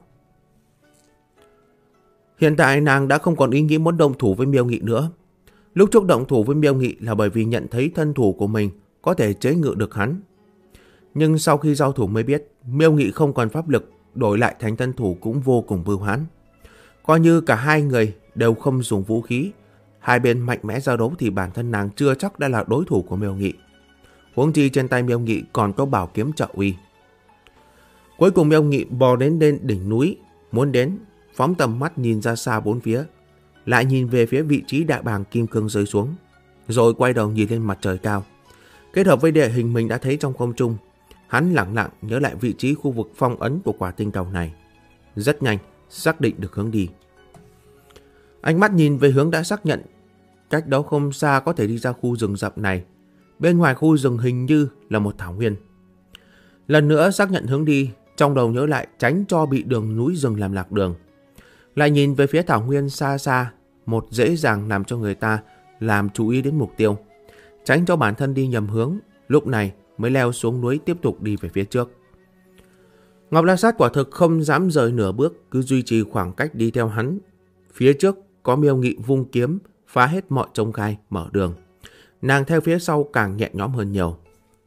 Hiện tại nàng đã không còn ý nghĩ muốn động thủ với Miêu Nghị nữa. Lúc trước động thủ với Miêu Nghị là bởi vì nhận thấy thân thủ của mình có thể chế ngự được hắn. Nhưng sau khi giao thủ mới biết, Miêu Nghị không còn pháp lực, đổi lại thành thân thủ cũng vô cùng bưu hãn. Coi như cả hai người đều không dùng vũ khí, hai bên mạnh mẽ giao đấu thì bản thân nàng chưa chắc đã là đối thủ của Miêu Nghị. Huống chi trên tay Miêu Nghị còn có bảo kiếm trợ uy. Cuối cùng Miêu Nghị bò đến đỉnh núi, muốn đến, phóng tầm mắt nhìn ra xa bốn phía, lại nhìn về phía vị trí đại bàng kim cương rơi xuống, rồi quay đầu nhìn lên mặt trời cao. Kết hợp với địa hình mình đã thấy trong không trung, hắn lẳng lặng nhớ lại vị trí khu vực phong ấn của quả tinh cầu này. Rất nhanh xác định được hướng đi. Ánh mắt nhìn về hướng đã xác nhận, cách đó không xa có thể đi ra khu rừng rậm này. Bên ngoài khu rừng hình như là một thảo nguyên. Lần nữa xác nhận hướng đi, trong đầu nhớ lại tránh cho bị đường núi rừng làm lạc đường. Lại nhìn về phía thảo nguyên xa xa, một dễ dàng làm cho người ta làm chú ý đến mục tiêu, tránh cho bản thân đi nhầm hướng. Lúc này mới leo xuống núi tiếp tục đi về phía trước. Ngọc La Sát quả thực không dám rời nửa bước, cứ duy trì khoảng cách đi theo hắn. Phía trước có Miêu Nghị vung kiếm phá hết mọi trông gai, mở đường. Nàng theo phía sau càng nhẹ nhõm hơn nhiều.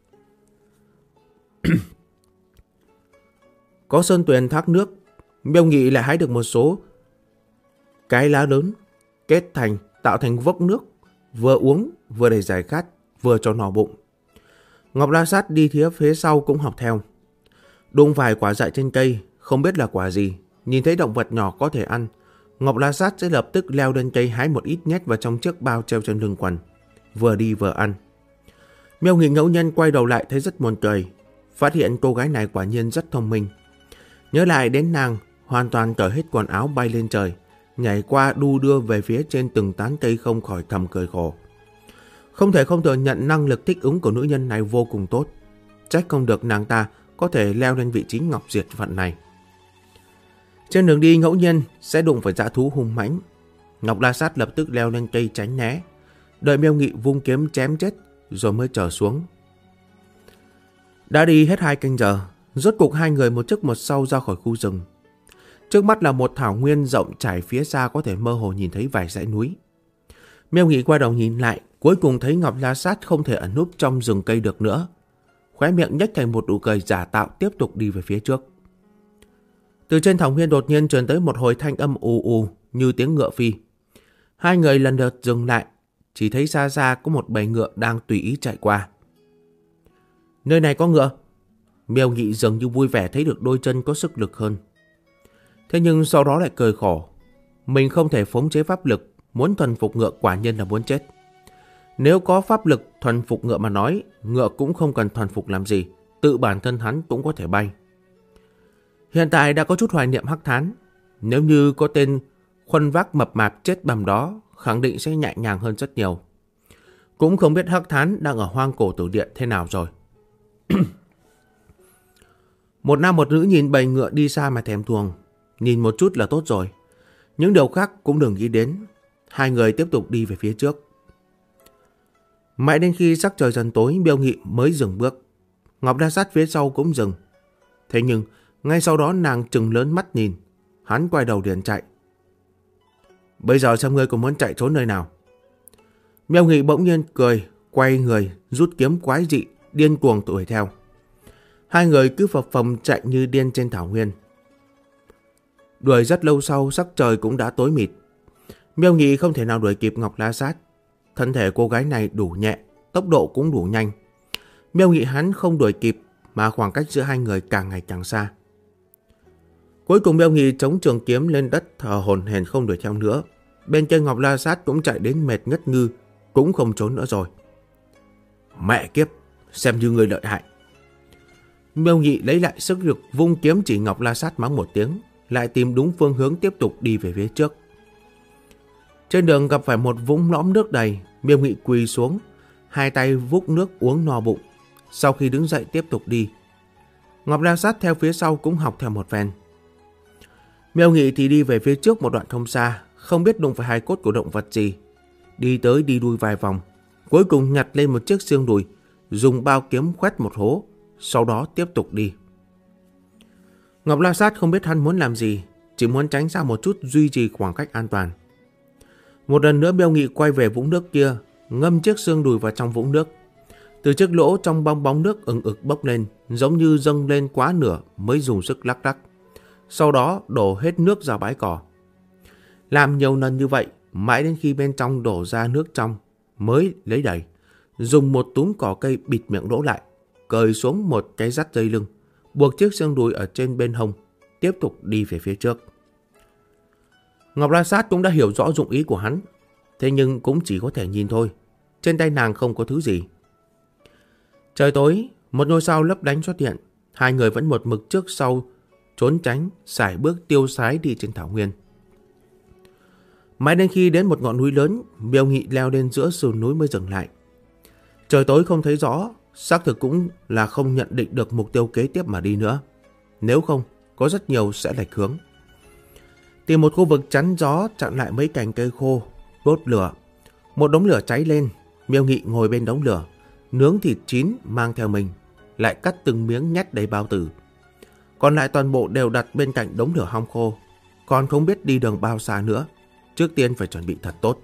Có sơn tuyền thác nước, Miêu Nghị lại hái được một số cái lá lớn, kết thành tạo thành vốc nước, vừa uống vừa để giải khát, vừa cho no bụng. Ngọc La Sát đi phía sau cũng học theo. Đụng vài quả dại trên cây, không biết là quả gì, nhìn thấy động vật nhỏ có thể ăn, Ngọc La Sát sẽ lập tức leo lên cây hái một ít nhét vào trong chiếc bao treo trên lưng quần, vừa đi vừa ăn. Miêu Nghị ngẫu nhiên quay đầu lại thấy rất buồn cười, phát hiện cô gái này quả nhiên rất thông minh. Nhớ lại đến nàng hoàn toàn cởi hết quần áo bay lên trời, nhảy qua đu đưa về phía trên từng tán cây, không khỏi thầm cười khổ. Không thể không thừa nhận năng lực thích ứng của nữ nhân này vô cùng tốt. Trách không được nàng ta có thể leo lên vị trí Ngọc Diệt Phận này. Trên đường đi ngẫu nhiên sẽ đụng phải dã thú hung mãnh. Ngọc La Sát lập tức leo lên cây tránh né, đợi Miêu Nghị vung kiếm chém chết rồi mới trở xuống. Đã đi hết 2 canh giờ, rốt cục hai người một trước một sau ra khỏi khu rừng. Trước mắt là một thảo nguyên rộng trải, phía xa có thể mơ hồ nhìn thấy vài dãy núi. Miêu Nghị quay đầu nhìn lại, cuối cùng thấy Ngọc La Sát không thể ẩn núp trong rừng cây được nữa. Khóe miệng nhếch thành một nụ cười giả tạo, tiếp tục đi về phía trước. Từ trên thảo nguyên đột nhiên truyền tới một hồi thanh âm ù ù như tiếng ngựa phi. Hai người lần lượt dừng lại, chỉ thấy xa xa có một bầy ngựa đang tùy ý chạy qua. Nơi này có ngựa. Miêu Nghị dường như vui vẻ thấy được đôi chân có sức lực hơn. Thế nhưng sau đó lại cười khổ. Mình không thể khống chế pháp lực, muốn thuần phục ngựa quả nhiên là muốn chết. Nếu có pháp lực thuần phục ngựa mà nói, ngựa cũng không cần thuần phục làm gì, tự bản thân hắn cũng có thể bay. Hiện tại đã có chút hoài niệm Hắc Thán. Nếu như có tên khuân vác mập mạp chết bầm đó, khẳng định sẽ nhẹ nhàng hơn rất nhiều. Cũng không biết Hắc Thán đang ở Hoang Cổ Tử Điện thế nào rồi. Một nam một nữ nhìn bầy ngựa đi xa mà thèm thuồng. Nhìn một chút là tốt rồi. Những điều khác cũng đừng nghĩ đến. Hai người tiếp tục đi về phía trước. Mãi đến khi sắc trời dần tối, Miêu Nghị mới dừng bước. Ngọc La Sát phía sau cũng dừng. Thế nhưng ngay sau đó nàng trừng lớn mắt nhìn. Hắn quay đầu liền chạy. Bây giờ xem ngươi còn muốn chạy trốn nơi nào? Miêu Nghị bỗng nhiên cười, quay người, rút kiếm quái dị, điên cuồng đuổi theo. Hai người cứ phập phồng chạy như điên trên thảo nguyên. Đuổi rất lâu sau, sắc trời cũng đã tối mịt. Miêu Nghị không thể nào đuổi kịp Ngọc La Sát. Thân thể cô gái này đủ nhẹ, tốc độ cũng đủ nhanh. Miêu Nghị hắn không đuổi kịp, mà khoảng cách giữa hai người càng ngày càng xa. Cuối cùng Miêu Nghị chống trường kiếm lên đất, thở hổn hển không đuổi theo nữa. Bên kia Ngọc La Sát cũng chạy đến mệt ngất ngư, cũng không trốn nữa rồi. Mẹ kiếp, xem như người lợi hại. Miêu Nghị lấy lại sức lực, vung kiếm chỉ Ngọc La Sát mắng một tiếng, lại tìm đúng phương hướng tiếp tục đi về phía trước. Trên đường gặp phải một vũng lõm nước đầy, Miêu Nghị quỳ xuống, hai tay vúc nước uống no bụng. Sau khi đứng dậy tiếp tục đi. Ngọc La Sát theo phía sau cũng học theo một phen. Miêu Nghị thì đi về phía trước một đoạn không xa, không biết đụng phải hài cốt của động vật gì. Đi tới đi lui vài vòng, cuối cùng nhặt lên một chiếc xương đùi, dùng bao kiếm khoét một hố, sau đó tiếp tục đi. Ngọc La Sát không biết hắn muốn làm gì, chỉ muốn tránh xa một chút, duy trì khoảng cách an toàn. Một lần nữa Miêu Nghị quay về vũng nước kia, ngâm chiếc xương đùi vào trong vũng nước. Từ chiếc lỗ trong bong bóng nước ừng ực bốc lên, giống như dâng lên quá nửa mới dùng sức lắc lắc. Sau đó đổ hết nước ra bãi cỏ. Làm nhiều lần như vậy, mãi đến khi bên trong đổ ra nước trong mới lấy đầy. Dùng một túm cỏ cây bịt miệng lỗ lại, cởi xuống một cái dắt dây lưng, buộc chiếc xương đùi ở trên bên hông, tiếp tục đi về phía trước. Ngọc La Sát cũng đã hiểu rõ dụng ý của hắn, thế nhưng cũng chỉ có thể nhìn thôi. Trên tay nàng không có thứ gì. Trời tối, một ngôi sao lấp lánh xuất hiện. Hai người vẫn một mực trước sau, trốn tránh, sải bước tiêu sái đi trên thảo nguyên. Mãi đến khi đến một ngọn núi lớn, Miêu Nghị leo lên giữa sườn núi mới dừng lại. Trời tối không thấy rõ, xác thực cũng là không nhận định được mục tiêu kế tiếp mà đi nữa. Nếu không, có rất nhiều sẽ lệch hướng. Tìm một khu vực chắn gió, chặn lại mấy cành cây khô, đốt lửa. Một đống lửa cháy lên, Miêu Nghị ngồi bên đống lửa, nướng thịt chín mang theo mình, lại cắt từng miếng nhét đầy bao tử. Còn lại toàn bộ đều đặt bên cạnh đống lửa hong khô, còn không biết đi đường bao xa nữa. Trước tiên phải chuẩn bị thật tốt.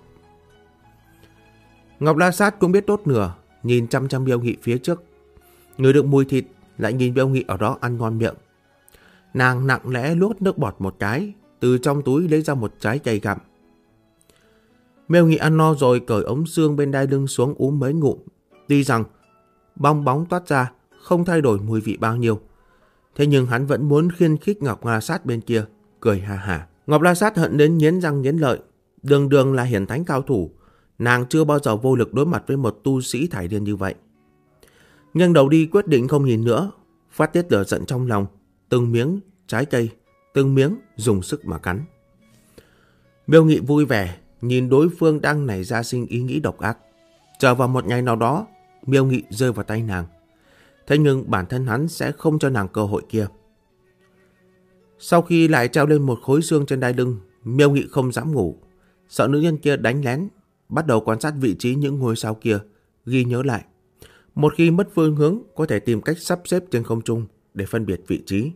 Ngọc La Sát cũng biết đốt lửa, nhìn chăm chăm Miêu Nghị phía trước. Ngửi được mùi thịt, lại nhìn Miêu Nghị ở đó ăn ngon miệng. Nàng nặng lẽ luốt nước bọt một cái, từ trong túi lấy ra một trái cây gặm. Miêu Nghị ăn no rồi cởi ống xương bên đai lưng xuống uống mấy ngụm. Tuy rằng bong bóng toát ra, không thay đổi mùi vị bao nhiêu, thế nhưng hắn vẫn muốn khiêu khích Ngọc La Sát bên kia, cười ha hả. Ngọc La Sát hận đến nghiến răng nghiến lợi, đường đường là hiển thánh cao thủ, nàng chưa bao giờ vô lực đối mặt với một tu sĩ thải điên như vậy. Nhưng đầu đi quyết định không nhìn nữa, phát tiết lửa giận trong lòng, từng miếng trái cây, từng miếng dùng sức mà cắn. Miêu Nghị vui vẻ, nhìn đối phương đang nảy ra sinh ý nghĩ độc ác. Chờ vào một ngày nào đó, Miêu Nghị rơi vào tay nàng. Thế nhưng bản thân hắn sẽ không cho nàng cơ hội kia. Sau khi lại treo lên một khối xương trên đai lưng, Miêu Nghị không dám ngủ, sợ nữ nhân kia đánh lén, bắt đầu quan sát vị trí những ngôi sao kia, ghi nhớ lại. Một khi mất phương hướng, có thể tìm cách sắp xếp trên không trung để phân biệt vị trí.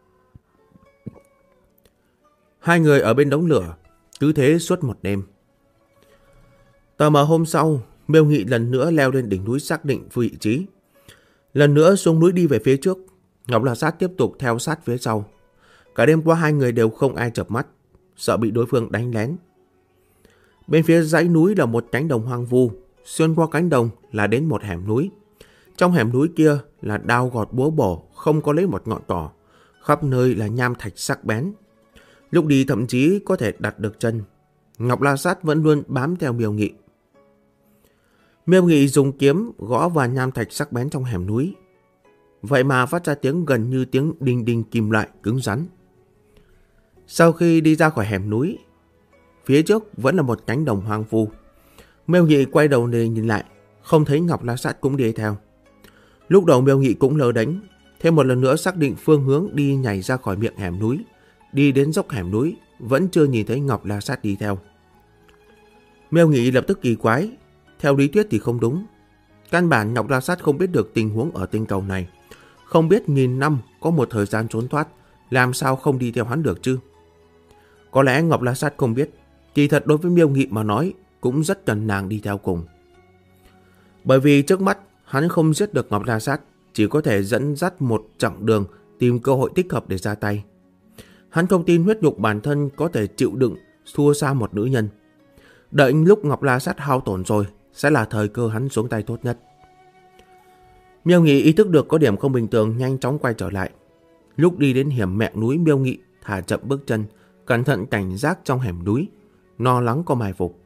Hai người ở bên đống lửa, cứ thế suốt một đêm. Tờ mờ hôm sau, Miêu Nghị lần nữa leo lên đỉnh núi xác định vị trí. Lần nữa xuống núi đi về phía trước, Ngọc La Sát tiếp tục theo sát phía sau. Cả đêm qua hai người đều không ai chợp mắt, sợ bị đối phương đánh lén. Bên phía dãy núi là một cánh đồng hoang vu, xuyên qua cánh đồng là đến một hẻm núi. Trong hẻm núi kia là đao gọt búa bổ, không có lấy một ngọn cỏ, khắp nơi là nham thạch sắc bén. Lúc đi thậm chí có thể đặt được chân. Ngọc La Sát vẫn luôn bám theo Miêu Nghị. Miêu Nghị dùng kiếm gõ vào nham thạch sắc bén trong hẻm núi. Vậy mà phát ra tiếng gần như tiếng đinh đinh kim loại cứng rắn. Sau khi đi ra khỏi hẻm núi, phía trước vẫn là một cánh đồng hoang vu. Miêu Nhị quay đầu nhìn lại, không thấy Ngọc La Sát cũng đi theo. Lúc đầu Miêu Nhị cũng lơ đánh, thêm một lần nữa xác định phương hướng đi nhảy ra khỏi miệng hẻm núi, đi đến dốc hẻm núi, vẫn chưa nhìn thấy Ngọc La Sát đi theo. Miêu Nhị lập tức kỳ quái, theo lý thuyết thì không đúng. Căn bản Ngọc La Sát không biết được tình huống ở tinh cầu này, không biết nghìn năm có một thời gian trốn thoát, làm sao không đi theo hắn được chứ? Có lẽ Ngọc La Sát không biết, kỳ thật đối với Miêu Nhị mà nói cũng rất cần nàng đi theo cùng. Bởi vì trước mắt hắn không giết được Ngọc La Sát, chỉ có thể dẫn dắt một chặng đường tìm cơ hội thích hợp để ra tay. Hắn không tin huyết nhục bản thân có thể chịu đựng thua xa một nữ nhân. Đợi lúc Ngọc La Sát hao tổn rồi sẽ là thời cơ hắn xuống tay tốt nhất. Miêu Nghị ý thức được có điểm không bình thường, nhanh chóng quay trở lại. Lúc đi đến hiểm mẹ núi, Miêu Nghị thả chậm bước chân, cẩn thận cảnh giác trong hẻm núi, lo lắng có mai phục.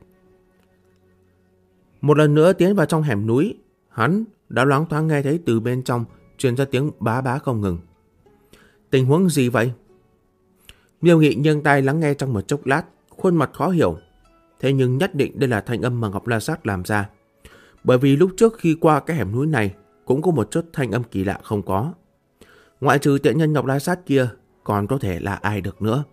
Một lần nữa tiến vào trong hẻm núi, hắn đã loáng thoáng nghe thấy từ bên trong truyền ra tiếng bá bá không ngừng. Tình huống gì vậy? Miêu Nghị nghiêng tai lắng nghe trong một chốc lát, khuôn mặt khó hiểu. Thế nhưng nhất định đây là thanh âm mà Ngọc La Sát làm ra. Bởi vì lúc trước khi qua cái hẻm núi này cũng có một chút thanh âm kỳ lạ không có. Ngoại trừ tiện nhân Ngọc La Sát kia, còn có thể là ai được nữa.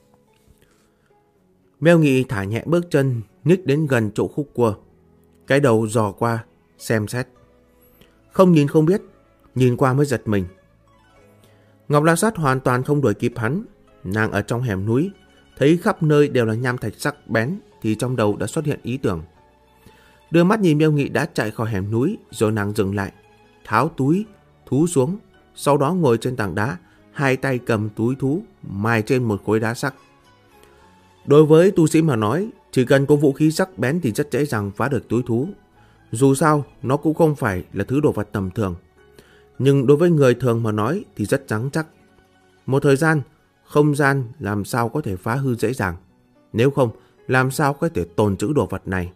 Miêu Nghị thả nhẹ bước chân, nhích đến gần chỗ khúc cua. Cái đầu dò qua, xem xét. Không nhìn không biết, nhìn qua mới giật mình. Ngọc La Sát hoàn toàn không đuổi kịp hắn. Nàng ở trong hẻm núi, thấy khắp nơi đều là nham thạch sắc bén, thì trong đầu đã xuất hiện ý tưởng. Đưa mắt nhìn Miêu Nghị đã chạy khỏi hẻm núi, rồi nàng dừng lại, tháo túi thú xuống, sau đó ngồi trên tảng đá, hai tay cầm túi thú, mài trên một khối đá sắc. Đối với tu sĩ mà nói, chỉ cần có vũ khí sắc bén thì rất dễ dàng phá được túi thú. Dù sao, nó cũng không phải là thứ đồ vật tầm thường. Nhưng đối với người thường mà nói thì rất rắn chắc. Một thời gian, không gian làm sao có thể phá hư dễ dàng. Nếu không, làm sao có thể tồn trữ đồ vật này?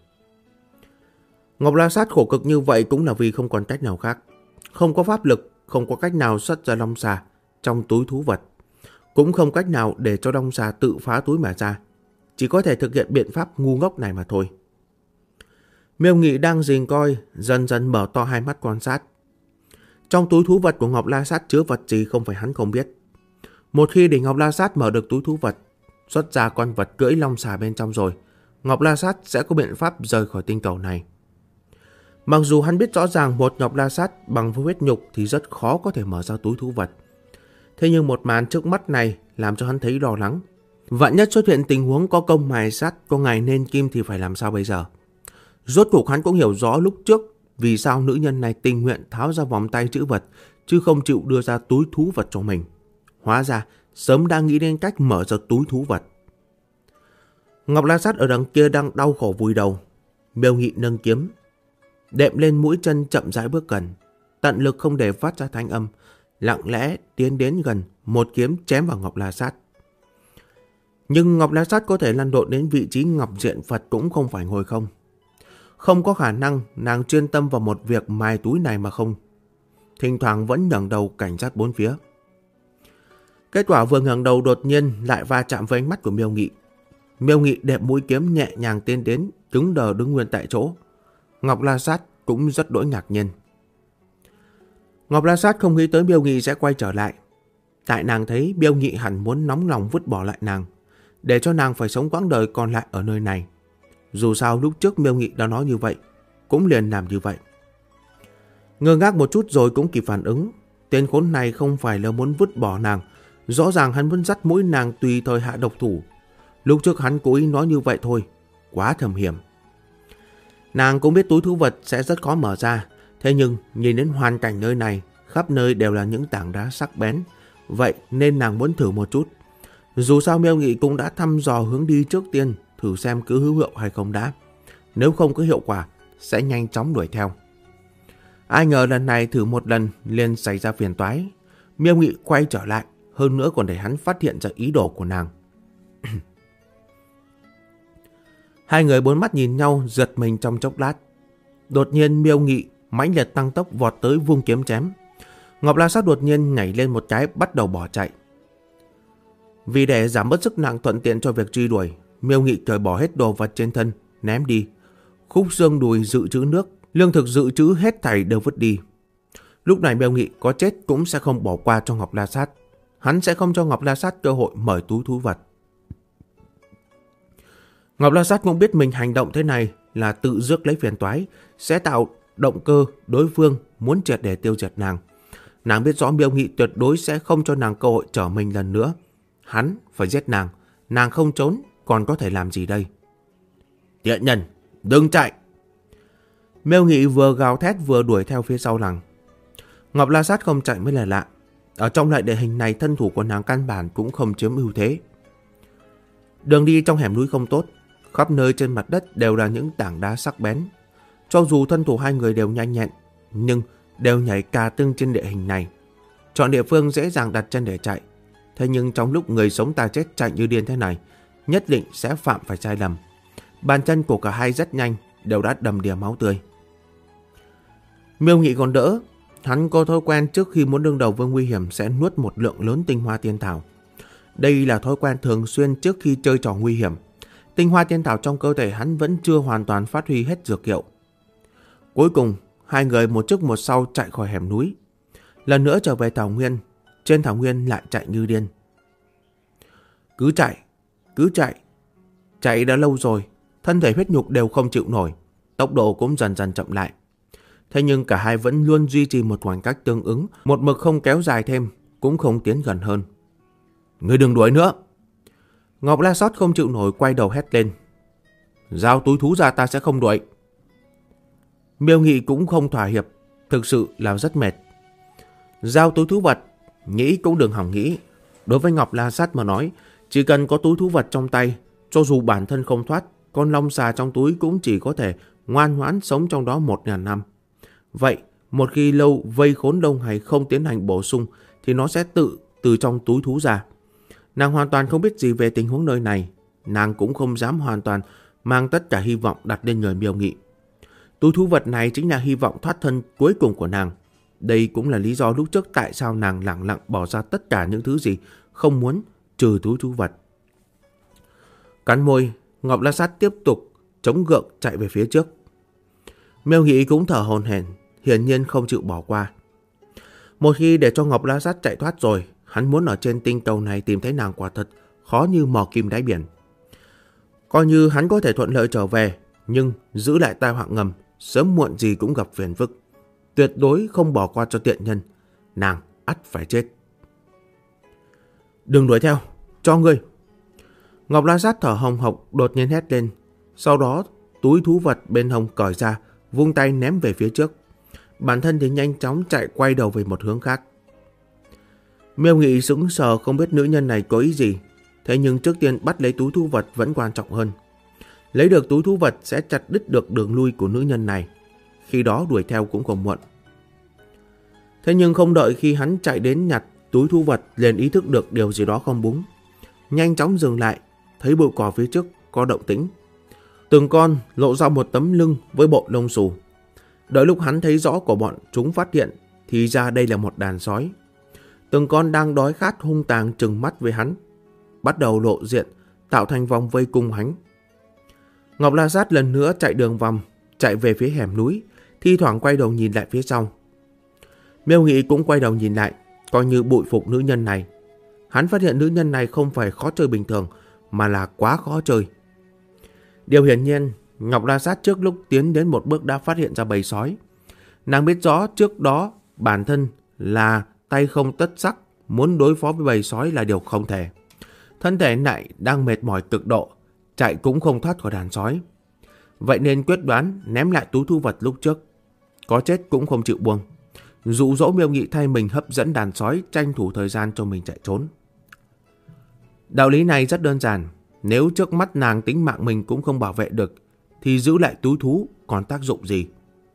Ngọc La Sát khổ cực như vậy cũng là vì không còn cách nào khác. Không có pháp lực, không có cách nào xuất ra long xà trong túi thú vật. Cũng không cách nào để cho long xà tự phá túi mà ra. Chỉ có thể thực hiện biện pháp ngu ngốc này mà thôi. Miêu Nghị đang rình coi, dần dần mở to hai mắt quan sát. Trong túi thú vật của Ngọc La Sát chứa vật gì không phải hắn không biết. Một khi để Ngọc La Sát mở được túi thú vật, xuất ra con vật cưỡi long xà bên trong rồi, Ngọc La Sát sẽ có biện pháp rời khỏi tinh cầu này. Mặc dù hắn biết rõ ràng một Ngọc La Sát bằng với huyết nhục thì rất khó có thể mở ra túi thú vật. Thế nhưng một màn trước mắt này làm cho hắn thấy lo lắng. Vạn nhất xuất hiện tình huống có công mài sắt, có ngày nên kim thì phải làm sao bây giờ? Rốt cuộc hắn cũng hiểu rõ lúc trước vì sao nữ nhân này tình nguyện tháo ra vòng tay trữ vật, chứ không chịu đưa ra túi thú vật cho mình. Hóa ra sớm đang nghĩ đến cách mở ra túi thú vật. Ngọc La Sát ở đằng kia đang đau khổ vùi đầu. Miêu Nghị nâng kiếm, đệm lên mũi chân chậm rãi bước gần, tận lực không để phát ra thanh âm, lặng lẽ tiến đến gần, một kiếm chém vào Ngọc La Sát. Nhưng Ngọc La Sát có thể lăn lộn đến vị trí Ngọc Diện Phật cũng không phải ngồi không. Không có khả năng nàng chuyên tâm vào một việc mài túi này mà không. Thỉnh thoảng vẫn ngẩng đầu cảnh giác bốn phía. Kết quả vừa ngẩng đầu đột nhiên lại va chạm với ánh mắt của Miêu Nghị. Miêu Nghị đệm mũi kiếm nhẹ nhàng tiến đến, cứng đờ đứng nguyên tại chỗ. Ngọc La Sát cũng rất đỗi ngạc nhiên. Ngọc La Sát không nghĩ tới Miêu Nghị sẽ quay trở lại. Tại nàng thấy Miêu Nghị hẳn muốn nóng lòng vứt bỏ lại nàng, để cho nàng phải sống quãng đời còn lại ở nơi này. Dù sao lúc trước Miêu Nghị đã nói như vậy, cũng liền làm như vậy. Ngơ ngác một chút rồi cũng kịp phản ứng. Tên khốn này không phải là muốn vứt bỏ nàng, rõ ràng hắn muốn dắt mũi nàng tùy thời hạ độc thủ. Lúc trước hắn cố ý nói như vậy thôi, quá thầm hiểm. Nàng cũng biết túi thú vật sẽ rất khó mở ra, thế nhưng nhìn đến hoàn cảnh nơi này, khắp nơi đều là những tảng đá sắc bén, vậy nên nàng muốn thử một chút. Dù sao Miêu Nghị cũng đã thăm dò hướng đi trước tiên, thử xem cứ hữu hiệu hay không đã. Nếu không có hiệu quả, sẽ nhanh chóng đuổi theo. Ai ngờ lần này thử một lần liền xảy ra phiền toái. Miêu Nghị quay trở lại, hơn nữa còn để hắn phát hiện ra ý đồ của nàng. Hai người bốn mắt nhìn nhau, giật mình trong chốc lát. Đột nhiên Miêu Nghị mãnh liệt tăng tốc vọt tới vung kiếm chém. Ngọc La Sát đột nhiên nhảy lên một cái, bắt đầu bỏ chạy. Vì để giảm bớt sức nặng thuận tiện cho việc truy đuổi, Miêu Nghị cởi bỏ hết đồ vật trên thân, ném đi. Khúc xương đùi dự trữ nước, lương thực dự trữ hết thảy đều vứt đi. Lúc này Miêu Nghị có chết cũng sẽ không bỏ qua cho Ngọc La Sát. Hắn sẽ không cho Ngọc La Sát cơ hội mở túi thú vật. Ngọc La Sát cũng biết mình hành động thế này là tự rước lấy phiền toái, sẽ tạo động cơ đối phương muốn triệt để tiêu diệt nàng. Nàng biết rõ Miêu Nghị tuyệt đối sẽ không cho nàng cơ hội trở mình lần nữa. Hắn phải giết nàng, nàng không trốn còn có thể làm gì đây? Tiện nhân, đừng chạy! Miêu Nghị vừa gào thét vừa đuổi theo phía sau nàng. Ngọc La Sát không chạy mới là lạ. Ở trong loại địa hình này, thân thủ của nàng căn bản cũng không chiếm ưu thế. Đường đi trong hẻm núi không tốt, khắp nơi trên mặt đất đều là những tảng đá sắc bén. Cho dù thân thủ hai người đều nhanh nhẹn, nhưng đều nhảy cà tưng trên địa hình này. Chọn địa phương dễ dàng đặt chân để chạy. Thế nhưng trong lúc người sống ta chết chạy như điên thế này, nhất định sẽ phạm phải sai lầm. Bàn chân của cả hai rất nhanh, đều đã đầm đìa máu tươi. Miêu Nghị còn đỡ, hắn có thói quen trước khi muốn đương đầu với nguy hiểm sẽ nuốt một lượng lớn tinh hoa tiên thảo. Đây là thói quen thường xuyên trước khi chơi trò nguy hiểm. Tinh hoa tiên thảo trong cơ thể hắn vẫn chưa hoàn toàn phát huy hết dược hiệu. Cuối cùng, hai người một trước một sau chạy khỏi hẻm núi. Lần nữa trở về thảo nguyên, trên thảo nguyên lại chạy như điên. Cứ chạy. Chạy đã lâu rồi, thân thể huyết nhục đều không chịu nổi, tốc độ cũng dần dần chậm lại. Thế nhưng cả hai vẫn luôn duy trì một khoảng cách tương ứng, một mực không kéo dài thêm, cũng không tiến gần hơn. Ngươi đừng đuổi nữa! Ngọc La Sát không chịu nổi quay đầu hét lên. Giao túi thú ra, ta sẽ không đuổi. Miêu Nghị cũng không thỏa hiệp, thực sự là rất mệt. Giao túi thú vật, nghĩ cũng đừng hỏng nghĩ. Đối với Ngọc La Sát mà nói, chỉ cần có túi thú vật trong tay, cho dù bản thân không thoát, con long xà trong túi cũng chỉ có thể ngoan ngoãn sống trong đó 1000 năm. Vậy, một khi lâu vây khốn đông hay không tiến hành bổ sung, thì nó sẽ tự từ trong túi thú ra. Nàng hoàn toàn không biết gì về tình huống nơi này, nàng cũng không dám hoàn toàn mang tất cả hy vọng đặt lên người Miêu Nghị. Túi thú vật này chính là hy vọng thoát thân cuối cùng của nàng. Đây cũng là lý do lúc trước tại sao nàng lẳng lặng bỏ ra tất cả những thứ gì không muốn trừ túi thú vật. Cắn môi, Ngọc La Sát tiếp tục chống gượng chạy về phía trước. Miêu Nghị cũng thở hổn hển, hiển nhiên không chịu bỏ qua. Một khi để cho Ngọc La Sát chạy thoát rồi, hắn muốn ở trên tinh cầu này tìm thấy nàng quả thật khó như mò kim đáy biển. Coi như hắn có thể thuận lợi trở về, nhưng giữ lại tai họa ngầm, sớm muộn gì cũng gặp phiền phức. Tuyệt đối không bỏ qua cho tiện nhân, nàng ắt phải chết. Đừng đuổi theo, cho ngươi! Ngọc La Sát thở hồng hộc đột nhiên hét lên, sau đó túi thú vật bên hông cởi ra, vung tay ném về phía trước. Bản thân thì nhanh chóng chạy quay đầu về một hướng khác. Miêu Nghị sững sờ không biết nữ nhân này có ý gì, thế nhưng trước tiên bắt lấy túi thú vật vẫn quan trọng hơn. Lấy được túi thú vật sẽ chặt đứt được đường lui của nữ nhân này, khi đó đuổi theo cũng không muộn. Thế nhưng không đợi khi hắn chạy đến nhặt túi thú vật liền ý thức được điều gì đó không đúng. Nhanh chóng dừng lại, thấy bụi cỏ phía trước có động tĩnh. Từng con lộ ra một tấm lưng với bộ lông xù. Đợi lúc hắn thấy rõ của bọn chúng phát hiện thì ra đây là một đàn sói. Từng con đang đói khát hung tàn trừng mắt với hắn, bắt đầu lộ diện, tạo thành vòng vây cung hắn. Ngọc La Sát lần nữa chạy đường vòng, chạy về phía hẻm núi, thi thoảng quay đầu nhìn lại phía sau. Miêu Nghị cũng quay đầu nhìn lại, coi như bội phục nữ nhân này. Hắn phát hiện nữ nhân này không phải khó chơi bình thường, mà là quá khó chơi. Điều hiển nhiên, Ngọc La Sát trước lúc tiến đến một bước đã phát hiện ra bầy sói. Nàng biết rõ trước đó bản thân là tay không tất sắc, muốn đối phó với bầy sói là điều không thể. Thân thể lại đang mệt mỏi cực độ, chạy cũng không thoát khỏi đàn sói. Vậy nên quyết đoán ném lại túi thu vật lúc trước. Có chết cũng không chịu buông. Dụ dỗ Miêu Nghị thay mình hấp dẫn đàn sói, tranh thủ thời gian cho mình chạy trốn. Đạo lý này rất đơn giản. Nếu trước mắt nàng tính mạng mình cũng không bảo vệ được, thì giữ lại túi thú còn tác dụng gì?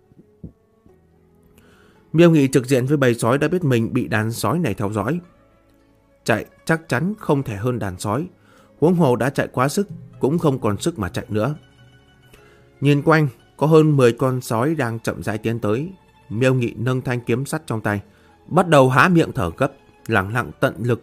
Miêu Nghị trực diện với bầy sói đã biết mình bị đàn sói này theo dõi. Chạy chắc chắn không thể hơn đàn sói. Huống hồ đã chạy quá sức, cũng không còn sức mà chạy nữa. Nhìn quanh, có hơn 10 con sói đang chậm rãi tiến tới. Miêu Nghị nâng thanh kiếm sắt trong tay, bắt đầu há miệng thở gấp, lẳng lặng tận lực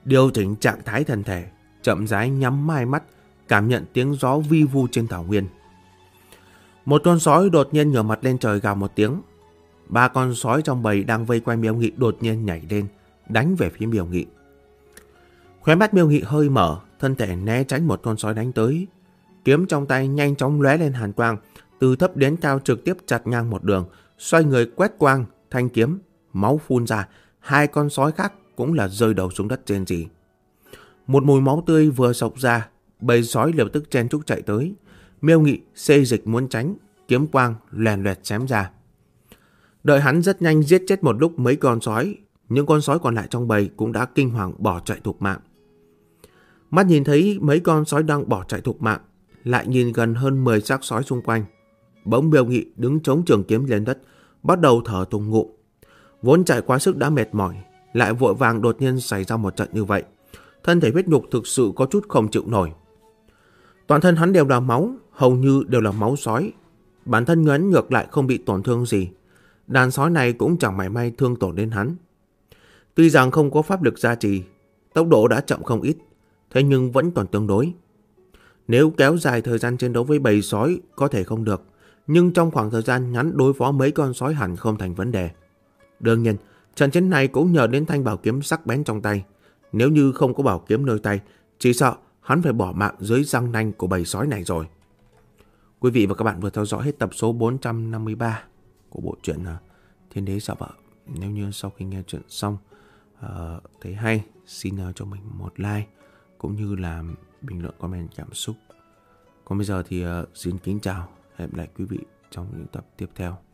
điều chỉnh trạng thái thân thể, chậm rãi nhắm hai mắt, cảm nhận tiếng gió vi vu trên thảo nguyên. Một con sói đột nhiên ngửa mặt lên trời gào một tiếng. 3 con sói trong bầy đang vây quanh Miêu Nghị đột nhiên nhảy lên, đánh về phía Miêu Nghị. Khóe mắt Miêu Nghị hơi mở, thân thể né tránh một con sói đánh tới. Kiếm trong tay nhanh chóng lóe lên hàn quang, từ thấp đến cao trực tiếp chặt ngang một đường, xoay người quét quang, thanh kiếm, máu phun ra. 2 con sói khác cũng là rơi đầu xuống đất trên rỉ. Một mùi máu tươi vừa xộc ra, bầy sói lập tức chen chúc chạy tới. Miêu Nghị xê dịch muốn tránh, kiếm quang lèn loẹt chém ra. Đợi hắn rất nhanh giết chết một lúc mấy con sói, những con sói còn lại trong bầy cũng đã kinh hoàng bỏ chạy thục mạng. Mắt nhìn thấy mấy con sói đang bỏ chạy thục mạng, lại nhìn gần hơn 10 xác sói xung quanh. Bỗng Miêu Nghị đứng chống trường kiếm lên đất, bắt đầu thở thùng ngụm. Vốn chạy quá sức đã mệt mỏi, lại vội vàng đột nhiên xảy ra một trận như vậy. Thân thể huyết nhục thực sự có chút không chịu nổi. Toàn thân hắn đều là máu, hầu như đều là máu sói. Bản thân hắn ngược lại không bị tổn thương gì. Đàn sói này cũng chẳng mảy may thương tổn đến hắn. Tuy rằng không có pháp lực gia trì, tốc độ đã chậm không ít, thế nhưng vẫn còn tương đối. Nếu kéo dài thời gian chiến đấu với bầy sói có thể không được, nhưng trong khoảng thời gian ngắn đối phó mấy con sói hẳn không thành vấn đề. Đương nhiên, trận chiến này cũng nhờ đến thanh bảo kiếm sắc bén trong tay. Nếu như không có bảo kiếm nơi tay, chỉ sợ hắn phải bỏ mạng dưới răng nanh của bầy sói này rồi. Quý vị và các bạn vừa theo dõi hết tập số 453 của bộ truyện Thiên Đế Sợ Vợ. Nếu như sau khi nghe chuyện xong thấy hay, xin cho mình một like cũng như là bình luận comment cảm xúc. Còn bây giờ thì xin kính chào, hẹn gặp lại quý vị trong những tập tiếp theo.